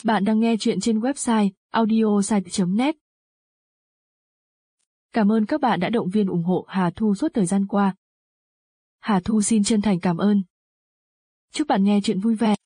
Bạn đang nghe chuyện trên website audiosite.net. Cảm ơn các bạn đã động viên ủng hộ Hà Thu suốt thời gian qua. Hà Thu xin chân thành cảm ơn. Chúc bạn nghe chuyện vui vẻ.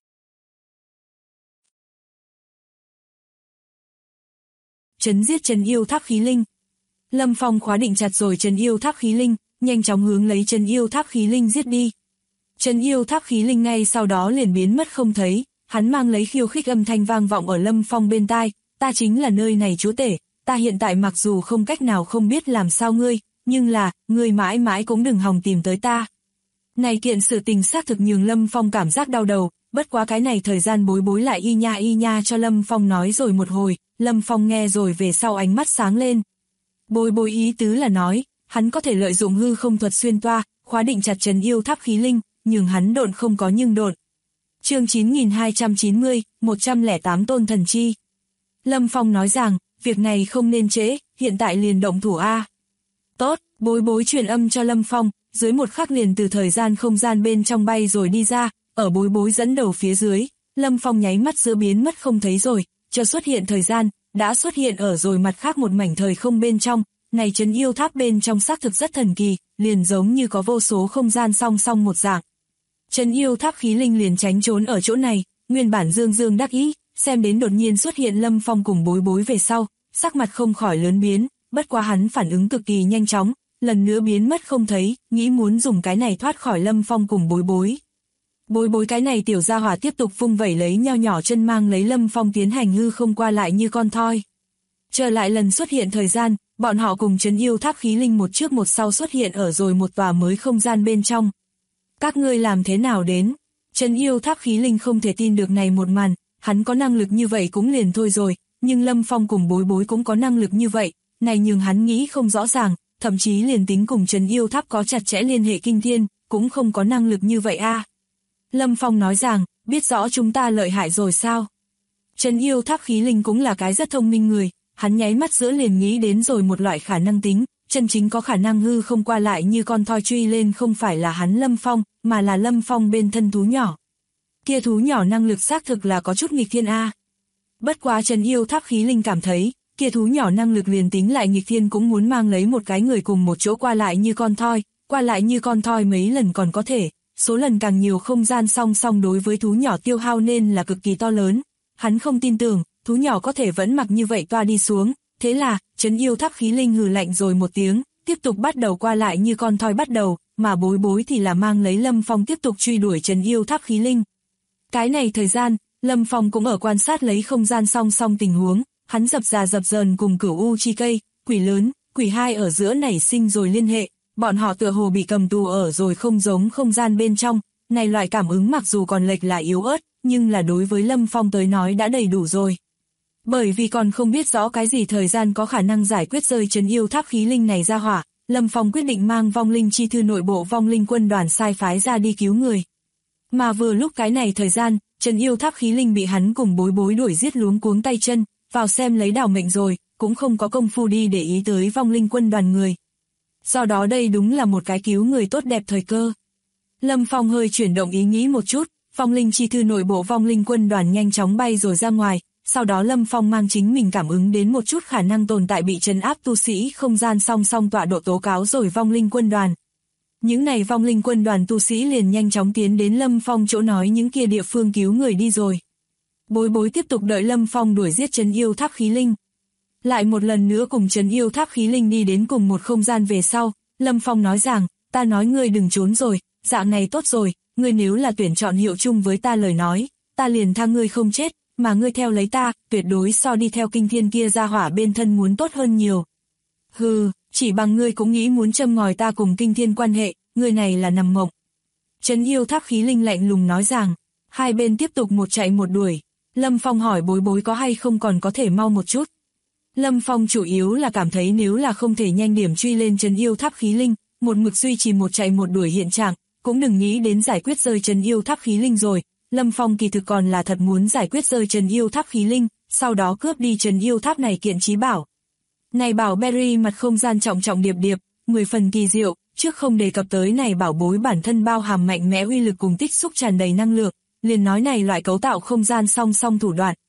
Trấn giết Trấn Yêu Tháp Khí Linh. Lâm Phong khóa định chặt rồi Trấn Yêu Tháp Khí Linh, nhanh chóng hướng lấy Trấn Yêu Tháp Khí Linh giết đi. Trấn Yêu Tháp Khí Linh ngay sau đó liền biến mất không thấy, hắn mang lấy khiêu khích âm thanh vang vọng ở Lâm Phong bên tai, ta chính là nơi này chúa tể, ta hiện tại mặc dù không cách nào không biết làm sao ngươi, nhưng là, ngươi mãi mãi cũng đừng hòng tìm tới ta. Này kiện sự tình xác thực nhường Lâm Phong cảm giác đau đầu, bất quá cái này thời gian bối bối lại y nha cho Lâm Phong nói rồi một hồi, Lâm Phong nghe rồi về sau ánh mắt sáng lên. Bối bối ý tứ là nói, hắn có thể lợi dụng hư không thuật xuyên toa, khóa định chặt Trấn Yêu Tháp Khí Linh, nhường hắn độn không có nhưng độn. Chương 9290, 108 tôn thần chi. Lâm Phong nói rằng, việc này không nên trễ, hiện tại liền động thủ a. Tốt, bối bối truyền âm cho Lâm Phong, dưới một khắc liền từ thời gian không gian bên trong bay rồi đi ra, ở bối bối dẫn đầu phía dưới, Lâm Phong nháy mắt giữa biến mất không thấy rồi, cho xuất hiện thời gian, đã xuất hiện ở rồi mặt khác một mảnh thời không bên trong, này Trấn Yêu Tháp bên trong xác thực rất thần kỳ, liền giống như có vô số không gian song song một dạng. Trấn Yêu Tháp Khí Linh liền tránh trốn ở chỗ này, nguyên bản dương đắc ý, xem đến đột nhiên xuất hiện Lâm Phong cùng bối bối về sau, sắc mặt không khỏi lớn biến, bất quá hắn phản ứng cực kỳ nhanh chóng, lần nữa biến mất không thấy, nghĩ muốn dùng cái này thoát khỏi Lâm Phong cùng bối bối. Bối bối cái này tiểu gia hỏa tiếp tục vung vẩy lấy nho nhỏ chân mang lấy Lâm Phong tiến hành hư không qua lại như con thoi. Trở lại lần xuất hiện thời gian, bọn họ cùng Trấn Yêu Tháp Khí Linh một trước một sau xuất hiện ở rồi một tòa mới không gian bên trong. Các ngươi làm thế nào đến? Trấn Yêu Tháp Khí Linh không thể tin được này một màn, hắn có năng lực như vậy cũng liền thôi rồi, nhưng Lâm Phong cùng bối bối cũng có năng lực như vậy, này nhường hắn nghĩ không rõ ràng, thậm chí liền tính cùng Trấn Yêu Tháp có chặt chẽ liên hệ kinh thiên, cũng không có năng lực như vậy a. Lâm Phong nói rằng, biết rõ chúng ta lợi hại rồi sao? Trấn Yêu Tháp Khí Linh cũng là cái rất thông minh người, hắn nháy mắt giữa liền nghĩ đến rồi một loại khả năng tính, chân chính có khả năng hư không qua lại như con thoi truy lên không phải là hắn Lâm Phong, mà là Lâm Phong bên thân thú nhỏ. Kia thú nhỏ năng lực xác thực là có chút nghịch thiên a. Bất quá Trấn Yêu Tháp Khí Linh cảm thấy, kia thú nhỏ năng lực liền tính lại nghịch thiên cũng muốn mang lấy một cái người cùng một chỗ qua lại như con thoi, qua lại như con thoi mấy lần còn có thể, số lần càng nhiều không gian song song đối với thú nhỏ tiêu hao nên là cực kỳ to lớn. Hắn không tin tưởng, thú nhỏ có thể vẫn mặc như vậy toa đi xuống, thế là, Trấn Yêu Tháp Khí Linh hừ lạnh rồi một tiếng, tiếp tục bắt đầu qua lại như con thoi bắt đầu, mà bối bối thì là mang lấy Lâm Phong tiếp tục truy đuổi Trấn Yêu Tháp Khí Linh. Cái này thời gian, Lâm Phong cũng ở quan sát lấy không gian song song tình huống, hắn dập dờn cùng Cửu U Chi Cây, quỷ lớn, quỷ hai ở giữa nảy sinh rồi liên hệ, bọn họ tựa hồ bị cầm tù ở rồi không giống không gian bên trong, này loại cảm ứng mặc dù còn lệch là yếu ớt, nhưng là đối với Lâm Phong tới nói đã đầy đủ rồi. Bởi vì còn không biết rõ cái gì thời gian có khả năng giải quyết rơi Trấn Yêu Tháp Khí Linh này ra hỏa, Lâm Phong quyết định mang vong linh chi thư nội bộ vong linh quân đoàn sai phái ra đi cứu người. Mà vừa lúc cái này thời gian, Trấn Yêu Tháp Khí Linh bị hắn cùng bối bối đuổi giết luống cuống tay chân, vào xem lấy đảo mệnh rồi, cũng không có công phu đi để ý tới vong linh quân đoàn người. Do đó đây đúng là một cái cứu người tốt đẹp thời cơ. Lâm Phong hơi chuyển động ý nghĩ một chút, vong linh chi thư nội bộ vong linh quân đoàn nhanh chóng bay rồi ra ngoài, sau đó Lâm Phong mang chính mình cảm ứng đến một chút khả năng tồn tại bị trấn áp tu sĩ không gian song song tọa độ tố cáo rồi vong linh quân đoàn. Những này vong linh quân đoàn tu sĩ liền nhanh chóng tiến đến Lâm Phong chỗ nói những kia địa phương cứu người đi rồi. Bối bối tiếp tục đợi Lâm Phong đuổi giết Trấn Yêu Tháp Khí Linh. Lại một lần nữa cùng Trấn Yêu Tháp Khí Linh đi đến cùng một không gian về sau, Lâm Phong nói rằng, ta nói ngươi đừng trốn rồi, dạng này tốt rồi, ngươi nếu là tuyển chọn hiệu chung với ta lời nói, ta liền tha ngươi không chết, mà ngươi theo lấy ta, tuyệt đối so đi theo kinh thiên kia ra hỏa bên thân muốn tốt hơn nhiều. Hừ, chỉ bằng ngươi cũng nghĩ muốn châm ngòi ta cùng kinh thiên quan hệ, ngươi này là nằm mộng. Trấn Yêu Tháp Khí Linh lạnh lùng nói rằng, hai bên tiếp tục một chạy một đuổi. Lâm Phong hỏi bối bối có hay không còn có thể mau một chút. Lâm Phong chủ yếu là cảm thấy nếu là không thể nhanh điểm truy lên Trấn Yêu Tháp Khí Linh, một mực duy trì một chạy một đuổi hiện trạng, cũng đừng nghĩ đến giải quyết rơi Trấn Yêu Tháp Khí Linh rồi. Lâm Phong kỳ thực còn là thật muốn giải quyết rơi Trấn Yêu Tháp Khí Linh, sau đó cướp đi Trấn Yêu Tháp này kiện trí bảo. Này bảo berry mặt không gian trọng điệp, 10 phần kỳ diệu, trước không đề cập tới này bảo bối bản thân bao hàm mạnh mẽ uy lực cùng tích xúc tràn đầy năng lượng, liền nói này loại cấu tạo không gian song song thủ đoạn,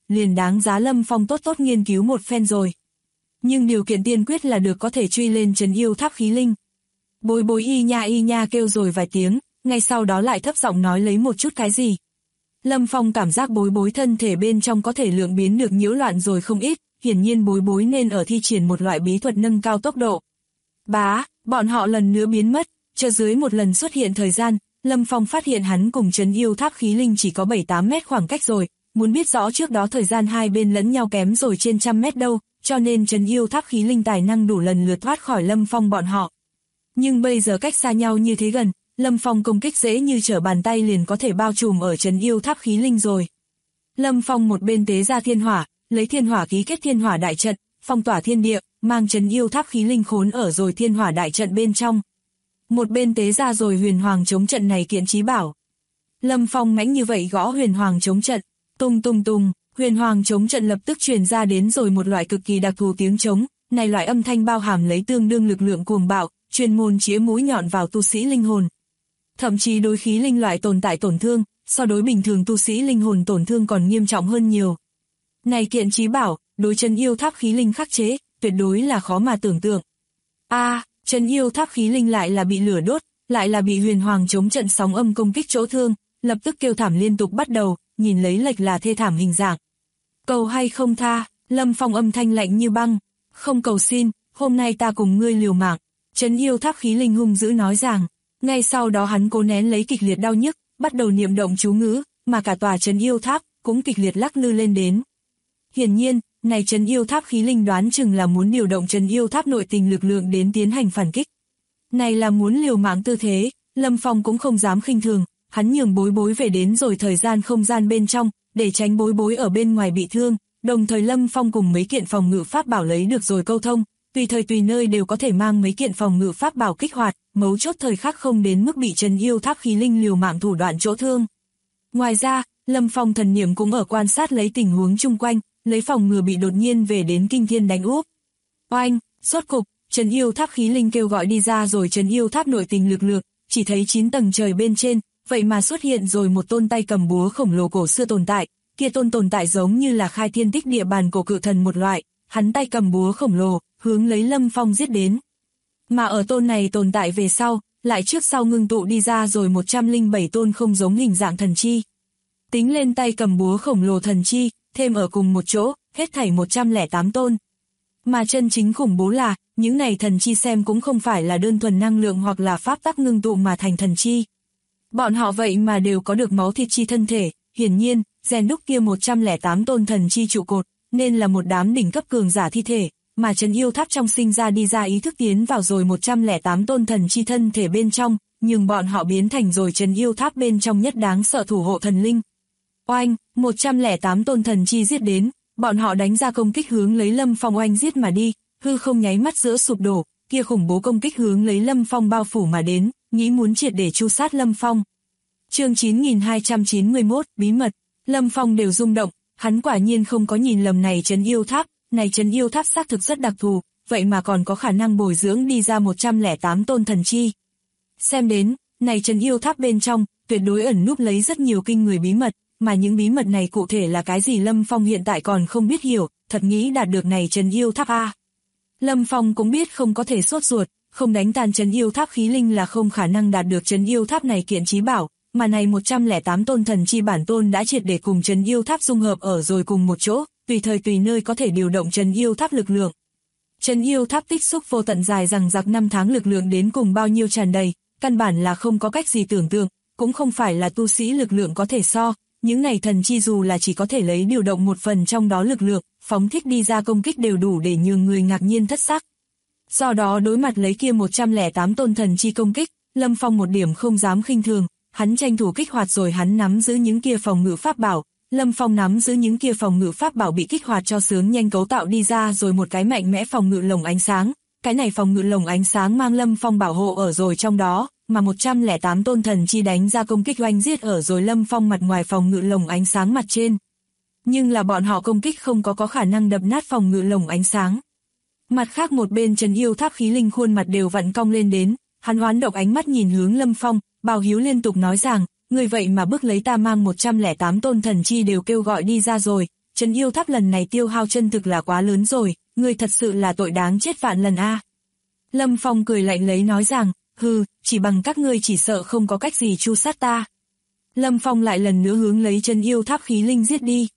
liền đáng giá Lâm Phong tốt tốt nghiên cứu một phen rồi. Nhưng điều kiện tiên quyết là được có thể truy lên trấn yêu tháp khí linh. Bối bối y nha kêu rồi vài tiếng, ngay sau đó lại thấp giọng nói lấy một chút cái gì. Lâm Phong cảm giác bối bối thân thể bên trong có thể lượng biến được nhiễu loạn rồi không ít, hiển nhiên bối bối nên ở thi triển một loại bí thuật nâng cao tốc độ. Bá, bọn họ lần nữa biến mất, chờ dưới một lần xuất hiện thời gian, Lâm Phong phát hiện hắn cùng trấn yêu tháp khí linh chỉ có 7-8 mét khoảng cách rồi, muốn biết rõ trước đó thời gian hai bên lẫn nhau kém rồi trên 100 mét đâu, cho nên trấn yêu tháp khí linh tài năng đủ lần lượt thoát khỏi Lâm Phong bọn họ. Nhưng bây giờ cách xa nhau như thế gần, Lâm Phong công kích dễ như trở bàn tay liền có thể bao trùm ở trấn yêu tháp khí linh rồi. Lâm Phong một bên tế ra thiên hỏa, lấy thiên hỏa ký kết thiên hỏa đại trận, phong tỏa thiên địa, mang trấn yêu tháp khí linh khốn ở rồi thiên hỏa đại trận bên trong. Một bên tế ra rồi huyền hoàng chống trận này kiện trí bảo. Lâm Phong mãnh như vậy gõ huyền hoàng chống trận, tung tung tung, huyền hoàng chống trận lập tức truyền ra đến rồi một loại cực kỳ đặc thù tiếng trống, này loại âm thanh bao hàm lấy tương đương lực lượng cuồng bạo, chuyên môn chĩa mũi nhọn vào tu sĩ linh hồn. Thậm chí đối khí linh loại tồn tại tổn thương, so đối bình thường tu sĩ linh hồn tổn thương còn nghiêm trọng hơn nhiều. Này kiện trí bảo, đối trấn yêu tháp khí linh khắc chế, tuyệt đối là khó mà tưởng tượng. Trấn yêu tháp khí linh lại là bị lửa đốt, lại là bị huyền hoàng chống trận sóng âm công kích chỗ thương, lập tức kêu thảm liên tục bắt đầu, nhìn lấy lệch là thê thảm hình dạng. Cầu hay không tha, Lâm Phong âm thanh lạnh như băng, không cầu xin, hôm nay ta cùng ngươi liều mạng, trấn yêu tháp khí linh hung dữ nói rằng. Ngay sau đó hắn cố nén lấy kịch liệt đau nhức, bắt đầu niệm động chú ngữ, mà cả tòa trấn yêu tháp cũng kịch liệt lắc lư lên đến. Hiển nhiên, này trấn yêu tháp khí linh đoán chừng là muốn điều động trấn yêu tháp nội tình lực lượng đến tiến hành phản kích. Này là muốn liều mạng tư thế, Lâm Phong cũng không dám khinh thường, hắn nhường bối bối về đến rồi thời gian không gian bên trong, để tránh bối bối ở bên ngoài bị thương, đồng thời Lâm Phong cùng mấy kiện phòng ngự pháp bảo lấy được rồi câu thông, tùy thời tùy nơi đều có thể mang mấy kiện phòng ngự pháp bảo kích hoạt, mấu chốt thời khắc không đến mức bị trấn yêu tháp khí linh liều mạng thủ đoạn chỗ thương. Ngoài ra, Lâm Phong thần niệm cũng ở quan sát lấy tình huống chung quanh, lấy phòng ngừa bị đột nhiên về đến kinh thiên đánh úp. Oanh, rốt cục, trấn yêu tháp khí linh kêu gọi đi ra rồi trấn yêu tháp nội tình lực lượng, chỉ thấy 9 tầng trời bên trên, vậy mà xuất hiện rồi một tôn tay cầm búa khổng lồ cổ xưa tồn tại, kia tôn tồn tại giống như là khai thiên tích địa bàn cổ cự thần một loại, hắn tay cầm búa khổng lồ, hướng lấy Lâm Phong giết đến. Mà ở tôn này tồn tại về sau, lại trước sau ngưng tụ đi ra rồi 107 tôn không giống hình dạng thần chi. Tính lên tay cầm búa khổng lồ thần chi, thêm ở cùng một chỗ, hết thảy 108 tôn. Mà chân chính khủng bố là, những này thần chi xem cũng không phải là đơn thuần năng lượng hoặc là pháp tắc ngưng tụ mà thành thần chi. Bọn họ vậy mà đều có được máu thịt chi thân thể, hiển nhiên, rèn đúc kia 108 tôn thần chi trụ cột, nên là một đám đỉnh cấp cường giả thi thể, mà trấn yêu tháp trong sinh ra đi ra ý thức tiến vào rồi 108 tôn thần chi thân thể bên trong, nhưng bọn họ biến thành rồi trấn yêu tháp bên trong nhất đáng sợ thủ hộ thần linh. Oanh, 108 tôn thần chi giết đến, bọn họ đánh ra công kích hướng lấy Lâm Phong oanh giết mà đi, hư không nháy mắt giữa sụp đổ, kia khủng bố công kích hướng lấy Lâm Phong bao phủ mà đến, nghĩ muốn triệt để tru sát Lâm Phong. Chương 9291, bí mật, Lâm Phong đều rung động, hắn quả nhiên không có nhìn lầm này trấn yêu tháp, này trấn yêu tháp xác thực rất đặc thù, vậy mà còn có khả năng bồi dưỡng đi ra 108 tôn thần chi. Xem đến, này trấn yêu tháp bên trong, tuyệt đối ẩn núp lấy rất nhiều kinh người bí mật, mà những bí mật này cụ thể là cái gì Lâm Phong hiện tại còn không biết hiểu, thật nghĩ đạt được này trấn yêu tháp a. Lâm Phong cũng biết không có thể sốt ruột, không đánh tan trấn yêu tháp khí linh là không khả năng đạt được trấn yêu tháp này kiện trí bảo, mà này 108 tôn thần chi bản tôn đã triệt để cùng trấn yêu tháp dung hợp ở rồi cùng một chỗ, tùy thời tùy nơi có thể điều động trấn yêu tháp lực lượng. Trấn yêu tháp tích xúc vô tận dài rằng giặc 5 tháng lực lượng đến cùng bao nhiêu tràn đầy, căn bản là không có cách gì tưởng tượng, cũng không phải là tu sĩ lực lượng có thể so, những này thần chi dù là chỉ có thể lấy điều động một phần trong đó lực lượng, phóng thích đi ra công kích đều đủ để nhường người ngạc nhiên thất sắc. Do đó đối mặt lấy kia 108 tôn thần chi công kích, Lâm Phong một điểm không dám khinh thường, hắn tranh thủ kích hoạt rồi hắn nắm giữ những kia phòng ngự pháp bảo, Lâm Phong nắm giữ những kia phòng ngự pháp bảo bị kích hoạt cho sướng nhanh cấu tạo đi ra rồi một cái mạnh mẽ phòng ngự lồng ánh sáng, cái này phòng ngự lồng ánh sáng mang Lâm Phong bảo hộ ở rồi trong đó, mà 108 tôn thần chi đánh ra công kích oanh giết ở rồi Lâm Phong mặt ngoài phòng ngự lồng ánh sáng mặt trên. Nhưng là bọn họ công kích không có khả năng đập nát phòng ngự lồng ánh sáng. Mặt khác một bên trấn yêu tháp khí linh khuôn mặt đều vặn cong lên đến, hắn oán độc ánh mắt nhìn hướng Lâm Phong, Bào Hiếu liên tục nói rằng, người vậy mà bức lấy ta mang 108 tôn thần chi đều kêu gọi đi ra rồi, trấn yêu tháp lần này tiêu hao chân thực là quá lớn rồi, người thật sự là tội đáng chết vạn lần a. Lâm Phong cười lạnh lấy nói rằng, hừ, chỉ bằng các ngươi chỉ sợ không có cách gì tru sát ta. Lâm Phong lại lần nữa hướng lấy trấn yêu tháp khí linh giết đi.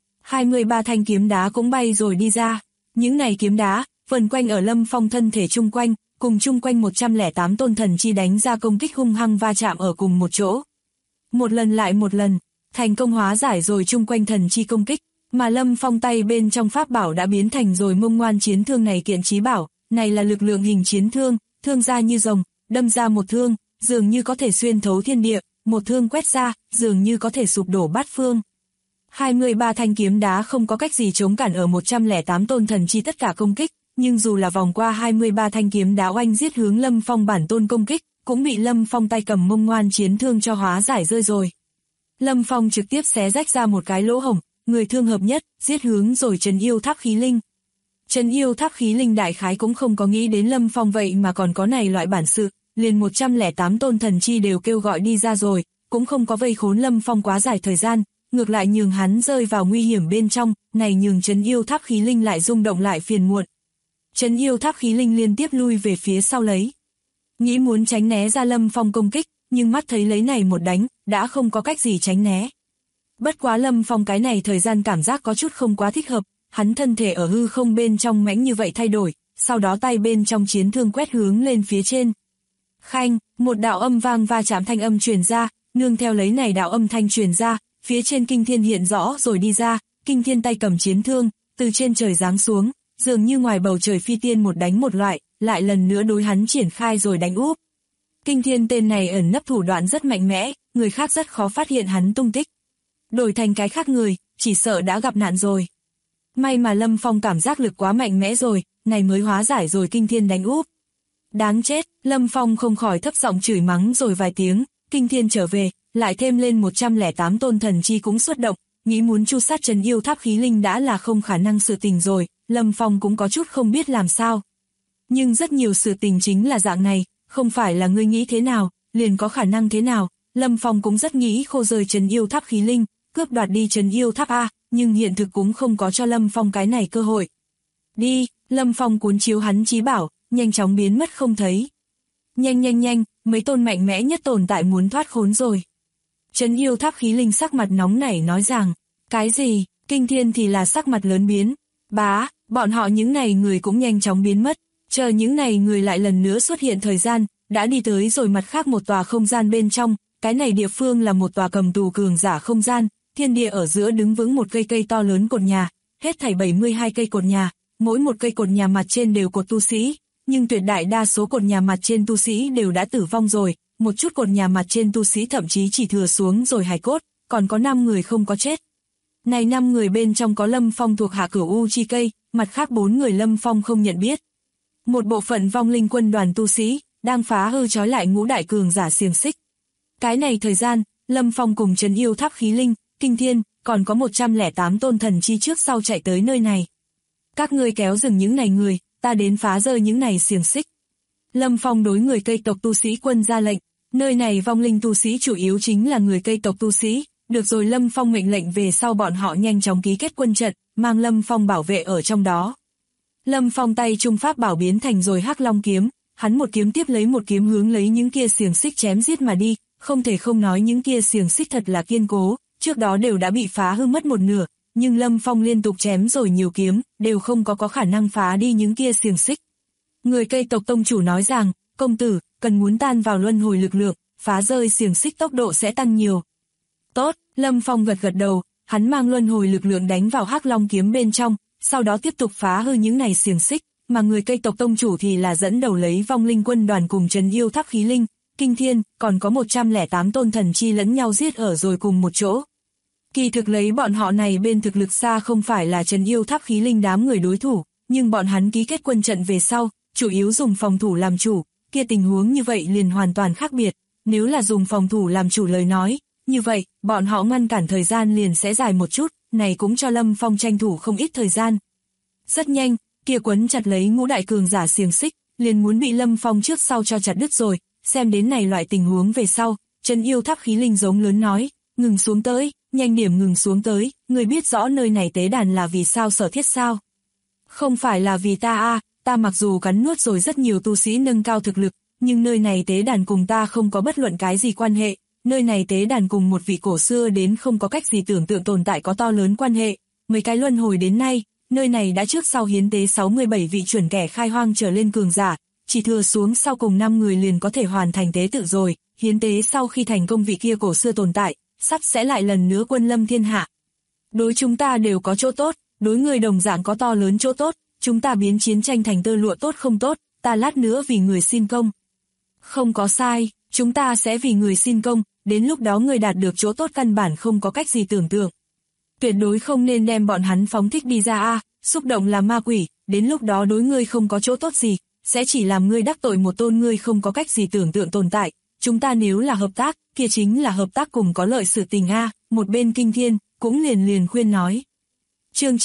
23 thanh kiếm đá cũng bay rồi đi ra, những này kiếm đá, vần quanh ở Lâm Phong thân thể chung quanh, cùng chung quanh 108 tôn thần chi đánh ra công kích hung hăng va chạm ở cùng một chỗ. Một lần lại một lần, thành công hóa giải rồi chung quanh thần chi công kích, mà Lâm Phong tay bên trong pháp bảo đã biến thành rồi mông ngoan chiến thương này kiện chí bảo, này là lực lượng hình chiến thương, thương ra như rồng, đâm ra một thương, dường như có thể xuyên thấu thiên địa, một thương quét ra, dường như có thể sụp đổ bát phương. 23 thanh kiếm đá không có cách gì chống cản ở 108 tôn thần chi tất cả công kích, nhưng dù là vòng qua 23 thanh kiếm đá oanh giết hướng Lâm Phong bản tôn công kích, cũng bị Lâm Phong tay cầm mông ngoan chiến thương cho hóa giải rơi rồi. Lâm Phong trực tiếp xé rách ra một cái lỗ hổng, người thương hợp nhất, giết hướng rồi trấn yêu tháp khí linh. Trấn yêu tháp khí linh đại khái cũng không có nghĩ đến Lâm Phong vậy mà còn có này loại bản sự, liền 108 tôn thần chi đều kêu gọi đi ra rồi, cũng không có vây khốn Lâm Phong quá dài thời gian, ngược lại nhường hắn rơi vào nguy hiểm bên trong, này nhường trấn yêu tháp khí linh lại rung động lại phiền muộn. Trấn yêu tháp khí linh liên tiếp lui về phía sau lấy. Nghĩ muốn tránh né ra Lâm Phong công kích, nhưng mắt thấy lấy này một đánh, đã không có cách gì tránh né. Bất quá Lâm Phong cái này thời gian cảm giác có chút không quá thích hợp, hắn thân thể ở hư không bên trong mãnh như vậy thay đổi, sau đó tay bên trong chiến thương quét hướng lên phía trên. Khanh, một đạo âm vang va chạm thanh âm truyền ra, nương theo lấy này đạo âm thanh truyền ra, phía trên Kinh Thiên hiện rõ rồi đi ra, Kinh Thiên tay cầm chiến thương, từ trên trời giáng xuống, dường như ngoài bầu trời phi tiên một đánh một loại, lại lần nữa đối hắn triển khai rồi đánh úp. Kinh Thiên tên này ẩn nấp thủ đoạn rất mạnh mẽ, người khác rất khó phát hiện hắn tung tích. Đổi thành cái khác người, chỉ sợ đã gặp nạn rồi. May mà Lâm Phong cảm giác lực quá mạnh mẽ rồi, này mới hóa giải rồi Kinh Thiên đánh úp. Đáng chết, Lâm Phong không khỏi thấp giọng chửi mắng rồi vài tiếng, Kinh Thiên trở về, lại thêm lên 108 tôn thần chi cũng xuất động, nghĩ muốn tru sát trấn yêu tháp khí linh đã là không khả năng sự tình rồi, Lâm Phong cũng có chút không biết làm sao. Nhưng rất nhiều sự tình chính là dạng này, không phải là ngươi nghĩ thế nào, liền có khả năng thế nào, Lâm Phong cũng rất nghĩ khô rời trấn yêu tháp khí linh, cướp đoạt đi trấn yêu tháp A, nhưng hiện thực cũng không có cho Lâm Phong cái này cơ hội. Đi, Lâm Phong cuốn chiếu hắn chí bảo, nhanh chóng biến mất không thấy. Nhanh, mấy tôn mạnh mẽ nhất tồn tại muốn thoát khốn rồi. Trấn yêu tháp khí linh sắc mặt nóng nảy nói rằng, cái gì, Kinh Thiên thì là sắc mặt lớn biến. Bá, bọn họ những này người cũng nhanh chóng biến mất, chờ những này người lại lần nữa xuất hiện thời gian, đã đi tới rồi mặt khác một tòa không gian bên trong, cái này địa phương là một tòa cầm tù cường giả không gian, thiên địa ở giữa đứng vững một cây to lớn cột nhà, hết thảy 72 cây cột nhà, mỗi một cây cột nhà mặt trên đều cột tu sĩ, nhưng tuyệt đại đa số cột nhà mặt trên tu sĩ đều đã tử vong rồi, một chút cột nhà mặt trên tu sĩ thậm chí chỉ thừa xuống rồi hài cốt, còn có 5 người không có chết. Này 5 người bên trong có Lâm Phong thuộc hạ Cửu U chi cây, mặt khác 4 người Lâm Phong không nhận biết. Một bộ phận vong linh quân đoàn tu sĩ, đang phá hư trói lại ngũ đại cường giả xiềng xích. Cái này thời gian, Lâm Phong cùng trấn yêu tháp khí linh, Kinh Thiên, còn có 108 tôn thần chi trước sau chạy tới nơi này. Các ngươi kéo dừng những này người, ta đến phá rơi những này xiềng xích. Lâm Phong đối người Cây tộc tu sĩ quân ra lệnh, nơi này vong linh tu sĩ chủ yếu chính là người Cây tộc tu sĩ, được rồi Lâm Phong mệnh lệnh về sau bọn họ nhanh chóng ký kết quân trận, mang Lâm Phong bảo vệ ở trong đó. Lâm Phong tay trung pháp bảo biến thành rồi Hắc Long kiếm, hắn một kiếm tiếp lấy một kiếm hướng lấy những kia xiềng xích chém giết mà đi, không thể không nói những kia xiềng xích thật là kiên cố, trước đó đều đã bị phá hư mất một nửa, nhưng Lâm Phong liên tục chém rồi nhiều kiếm, đều không có khả năng phá đi những kia xiềng xích. Người Cây tộc tông chủ nói rằng, công tử, cần muốn tan vào luân hồi lực lượng, phá rơi xiềng xích tốc độ sẽ tăng nhiều. Tốt, Lâm Phong gật đầu, hắn mang luân hồi lực lượng đánh vào Hắc Long kiếm bên trong, sau đó tiếp tục phá hư những này xiềng xích, mà người Cây tộc tông chủ thì là dẫn đầu lấy vong linh quân đoàn cùng trấn yêu tháp khí linh, Kinh Thiên, còn có 108 tôn thần chi lẫn nhau giết ở rồi cùng một chỗ. Kỳ thực lấy bọn họ này bên thực lực xa không phải là trấn yêu tháp khí linh đám người đối thủ, nhưng bọn hắn ký kết quân trận về sau, chủ yếu dùng phòng thủ làm chủ, kia tình huống như vậy liền hoàn toàn khác biệt, nếu là dùng phòng thủ làm chủ lời nói, như vậy, bọn họ ngăn cản thời gian liền sẽ dài một chút, này cũng cho Lâm Phong tranh thủ không ít thời gian. Rất nhanh, kia quấn chặt lấy ngũ đại cường giả xiềng xích, liền muốn bị Lâm Phong trước sau cho chặt đứt rồi, xem đến này loại tình huống về sau, trấn yêu tháp khí linh giống lớn nói, ngừng xuống tới, nhanh điểm ngừng xuống tới, người biết rõ nơi này tế đàn là vì sao Sở Thiết sao? Không phải là vì ta ta mặc dù cắn nuốt rồi rất nhiều tu sĩ nâng cao thực lực, nhưng nơi này tế đàn cùng ta không có bất luận cái gì quan hệ, nơi này tế đàn cùng một vị cổ xưa đến không có cách gì tưởng tượng tồn tại có to lớn quan hệ, mấy cái luân hồi đến nay, nơi này đã trước sau hiến tế 67 vị chuẩn kẻ khai hoang trở lên cường giả, chỉ thừa xuống sau cùng 5 người liền có thể hoàn thành tế tự rồi, hiến tế sau khi thành công vị kia cổ xưa tồn tại, sắp sẽ lại lần nữa quân lâm thiên hạ. Đối chúng ta đều có chỗ tốt, đối người đồng dạng có to lớn chỗ tốt, chúng ta biến chiến tranh thành tơ lụa tốt không tốt, ta lát nữa vì người xin công. Không có sai, chúng ta sẽ vì người xin công, đến lúc đó người đạt được chỗ tốt căn bản không có cách gì tưởng tượng. Tuyệt đối không nên đem bọn hắn phóng thích đi ra xúc động là ma quỷ, đến lúc đó đối ngươi không có chỗ tốt gì, sẽ chỉ làm ngươi đắc tội một tôn ngươi không có cách gì tưởng tượng tồn tại. Chúng ta nếu là hợp tác, kia chính là hợp tác cùng có lợi sự tình một bên Kinh Thiên, cũng liền khuyên nói. Chương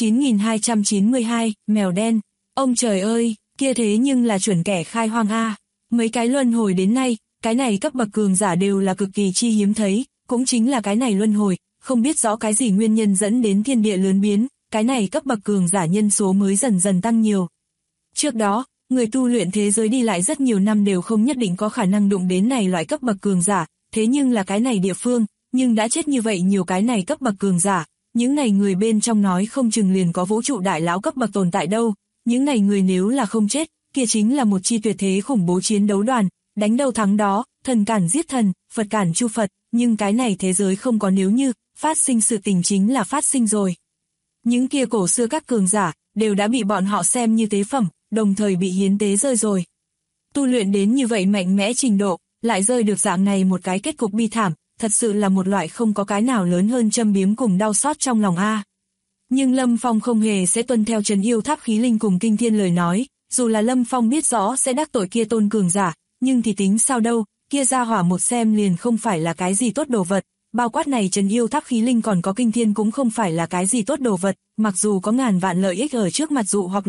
9292, mèo đen, ông trời ơi, kia thế nhưng là chuẩn kẻ khai hoang mấy cái luân hồi đến nay, cái này cấp bậc cường giả đều là cực kỳ chi hiếm thấy, cũng chính là cái này luân hồi, không biết rõ cái gì nguyên nhân dẫn đến thiên địa lớn biến, cái này cấp bậc cường giả nhân số mới dần dần tăng nhiều. Trước đó, người tu luyện thế giới đi lại rất nhiều năm đều không nhất định có khả năng đụng đến này loại cấp bậc cường giả, thế nhưng là cái này địa phương, nhưng đã chết như vậy nhiều cái này cấp bậc cường giả, những này người bên trong nói không chừng liền có vũ trụ đại lão cấp bậc tồn tại đâu, những này người nếu là không chết, kia chính là một chi tuyệt thế khủng bố chiến đấu đoàn, đánh đầu thắng đó, thần cản giết thần, Phật cản chu Phật, nhưng cái này thế giới không có nếu như, phát sinh sự tình chính là phát sinh rồi. Những kia cổ xưa các cường giả, đều đã bị bọn họ xem như tế phẩm, đồng thời bị hiến tế rơi rồi. Tu luyện đến như vậy mạnh mẽ trình độ, lại rơi được dạng này một cái kết cục bi thảm, thật sự là một loại không có cái nào lớn hơn châm biếm cùng đau xót trong lòng Nhưng Lâm Phong không hề sẽ tuân theo Trấn Yêu Tháp khí linh cùng Kinh Thiên lời nói, dù là Lâm Phong biết rõ sẽ đắc tội kia tôn cường giả, nhưng thì tính sao đâu, kia ra hỏa một xem liền không phải là cái gì tốt đồ vật, bao quát này Trấn Yêu Tháp khí linh còn có Kinh Thiên cũng không phải là cái gì tốt đồ vật, mặc dù có ngàn vạn lợi ích ở trước mặt dụ hoặc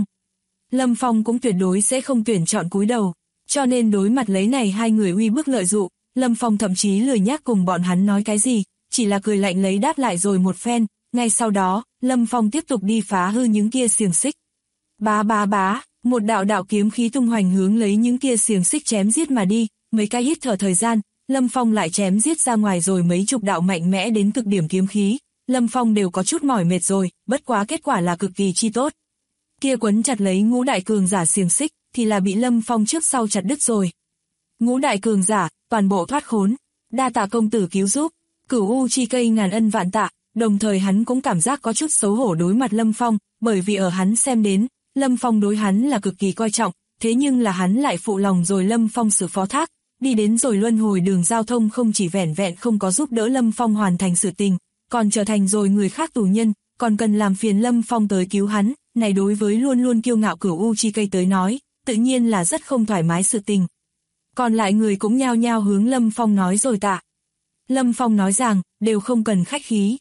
Lâm Phong cũng tuyệt đối sẽ không tuyển chọn cúi đầu, cho nên đối mặt lấy này hai người uy bức lợi dụ, Lâm Phong thậm chí lười nhác cùng bọn hắn nói cái gì, chỉ là cười lạnh lấy đáp lại rồi một phen, ngay sau đó, Lâm Phong tiếp tục đi phá hư những kia xiềng xích. Bá, một đạo kiếm khí tung hoành hướng lấy những kia xiềng xích chém giết mà đi, mấy cái hít thở thời gian, Lâm Phong lại chém giết ra ngoài rồi mấy chục đạo mạnh mẽ đến cực điểm kiếm khí, Lâm Phong đều có chút mỏi mệt rồi, bất quá kết quả là cực kỳ chi tốt. Kia quấn chặt lấy ngũ đại cường giả xiềng xích, thì là bị Lâm Phong trước sau chặt đứt rồi. Ngũ đại cường giả, toàn bộ thoát khốn, đa tạ công tử cứu giúp, Cửu U chi cây ngàn ân vạn tạ, đồng thời hắn cũng cảm giác có chút xấu hổ đối mặt Lâm Phong, bởi vì ở hắn xem đến, Lâm Phong đối hắn là cực kỳ coi trọng, thế nhưng là hắn lại phụ lòng rồi Lâm Phong sự phó thác, đi đến rồi luân hồi đường giao thông không chỉ vẻn vẹn không có giúp đỡ Lâm Phong hoàn thành sự tình, còn trở thành rồi người khác tù nhân, còn cần làm phiền Lâm Phong tới cứu hắn, này đối với luôn luôn kiêu ngạo Cửu U chi cây tới nói, tự nhiên là rất không thoải mái sự tình. Còn lại người cũng nhao nhao hướng Lâm Phong nói rồi tạ. Lâm Phong nói rằng, đều không cần khách khí,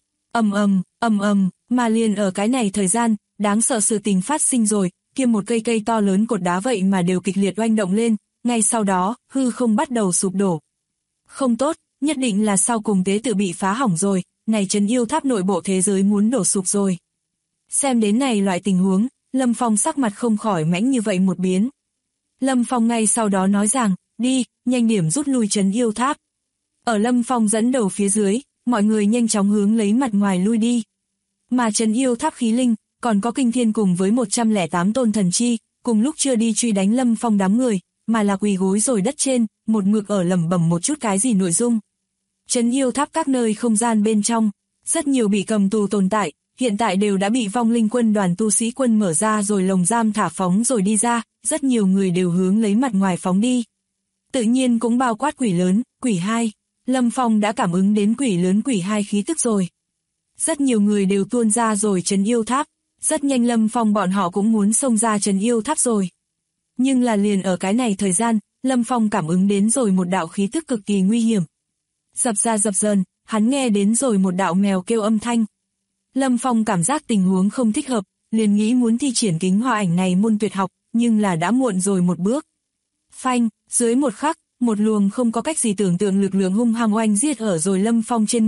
mà liền ở cái này thời gian, đáng sợ sự tình phát sinh rồi, kia một cây to lớn cột đá vậy mà đều kịch liệt oanh động lên, ngay sau đó, hư không bắt đầu sụp đổ. Không tốt, nhất định là sau cùng tế tự bị phá hỏng rồi, này Trấn Yêu Tháp nội bộ thế giới muốn đổ sụp rồi. Xem đến này loại tình huống, Lâm Phong sắc mặt không khỏi mãnh như vậy một biến. Lâm Phong ngay sau đó nói rằng, đi, nhanh điểm rút lui Trấn Yêu Tháp. Ở Lâm Phong dẫn đầu phía dưới, mọi người nhanh chóng hướng lấy mặt ngoài lui đi. Mà Trấn Yêu Tháp khí linh, còn có Kinh Thiên cùng với 108 tôn thần chi, cùng lúc chưa đi truy đánh Lâm Phong đám người, mà là quỳ gối rồi đất trên, một mực ở lẩm bẩm một chút cái gì nội dung. Trấn Yêu Tháp các nơi không gian bên trong, rất nhiều bị cầm tù tồn tại, hiện tại đều đã bị vong linh quân đoàn tu sĩ quân mở ra rồi lồng giam thả phóng rồi đi ra, rất nhiều người đều hướng lấy mặt ngoài phóng đi. Tự nhiên cũng bao quát quỷ lớn, quỷ hai. Lâm Phong đã cảm ứng đến quỷ lớn quỷ hai khí tức rồi. Rất nhiều người đều tuôn ra rồi Trấn Yêu Tháp, rất nhanh Lâm Phong bọn họ cũng muốn xông ra Trấn Yêu Tháp rồi. Nhưng là liền ở cái này thời gian, Lâm Phong cảm ứng đến rồi một đạo khí tức cực kỳ nguy hiểm. Dập ra dập dờn, hắn nghe đến rồi một đạo mèo kêu âm thanh. Lâm Phong cảm giác tình huống không thích hợp, liền nghĩ muốn thi triển kính hoa ảnh này môn tuyệt học, nhưng là đã muộn rồi một bước. Phanh, dưới một khắc, một luồng không có cách gì tưởng tượng lực lượng hung hăng oanh giết ở rồi Lâm Phong trên người,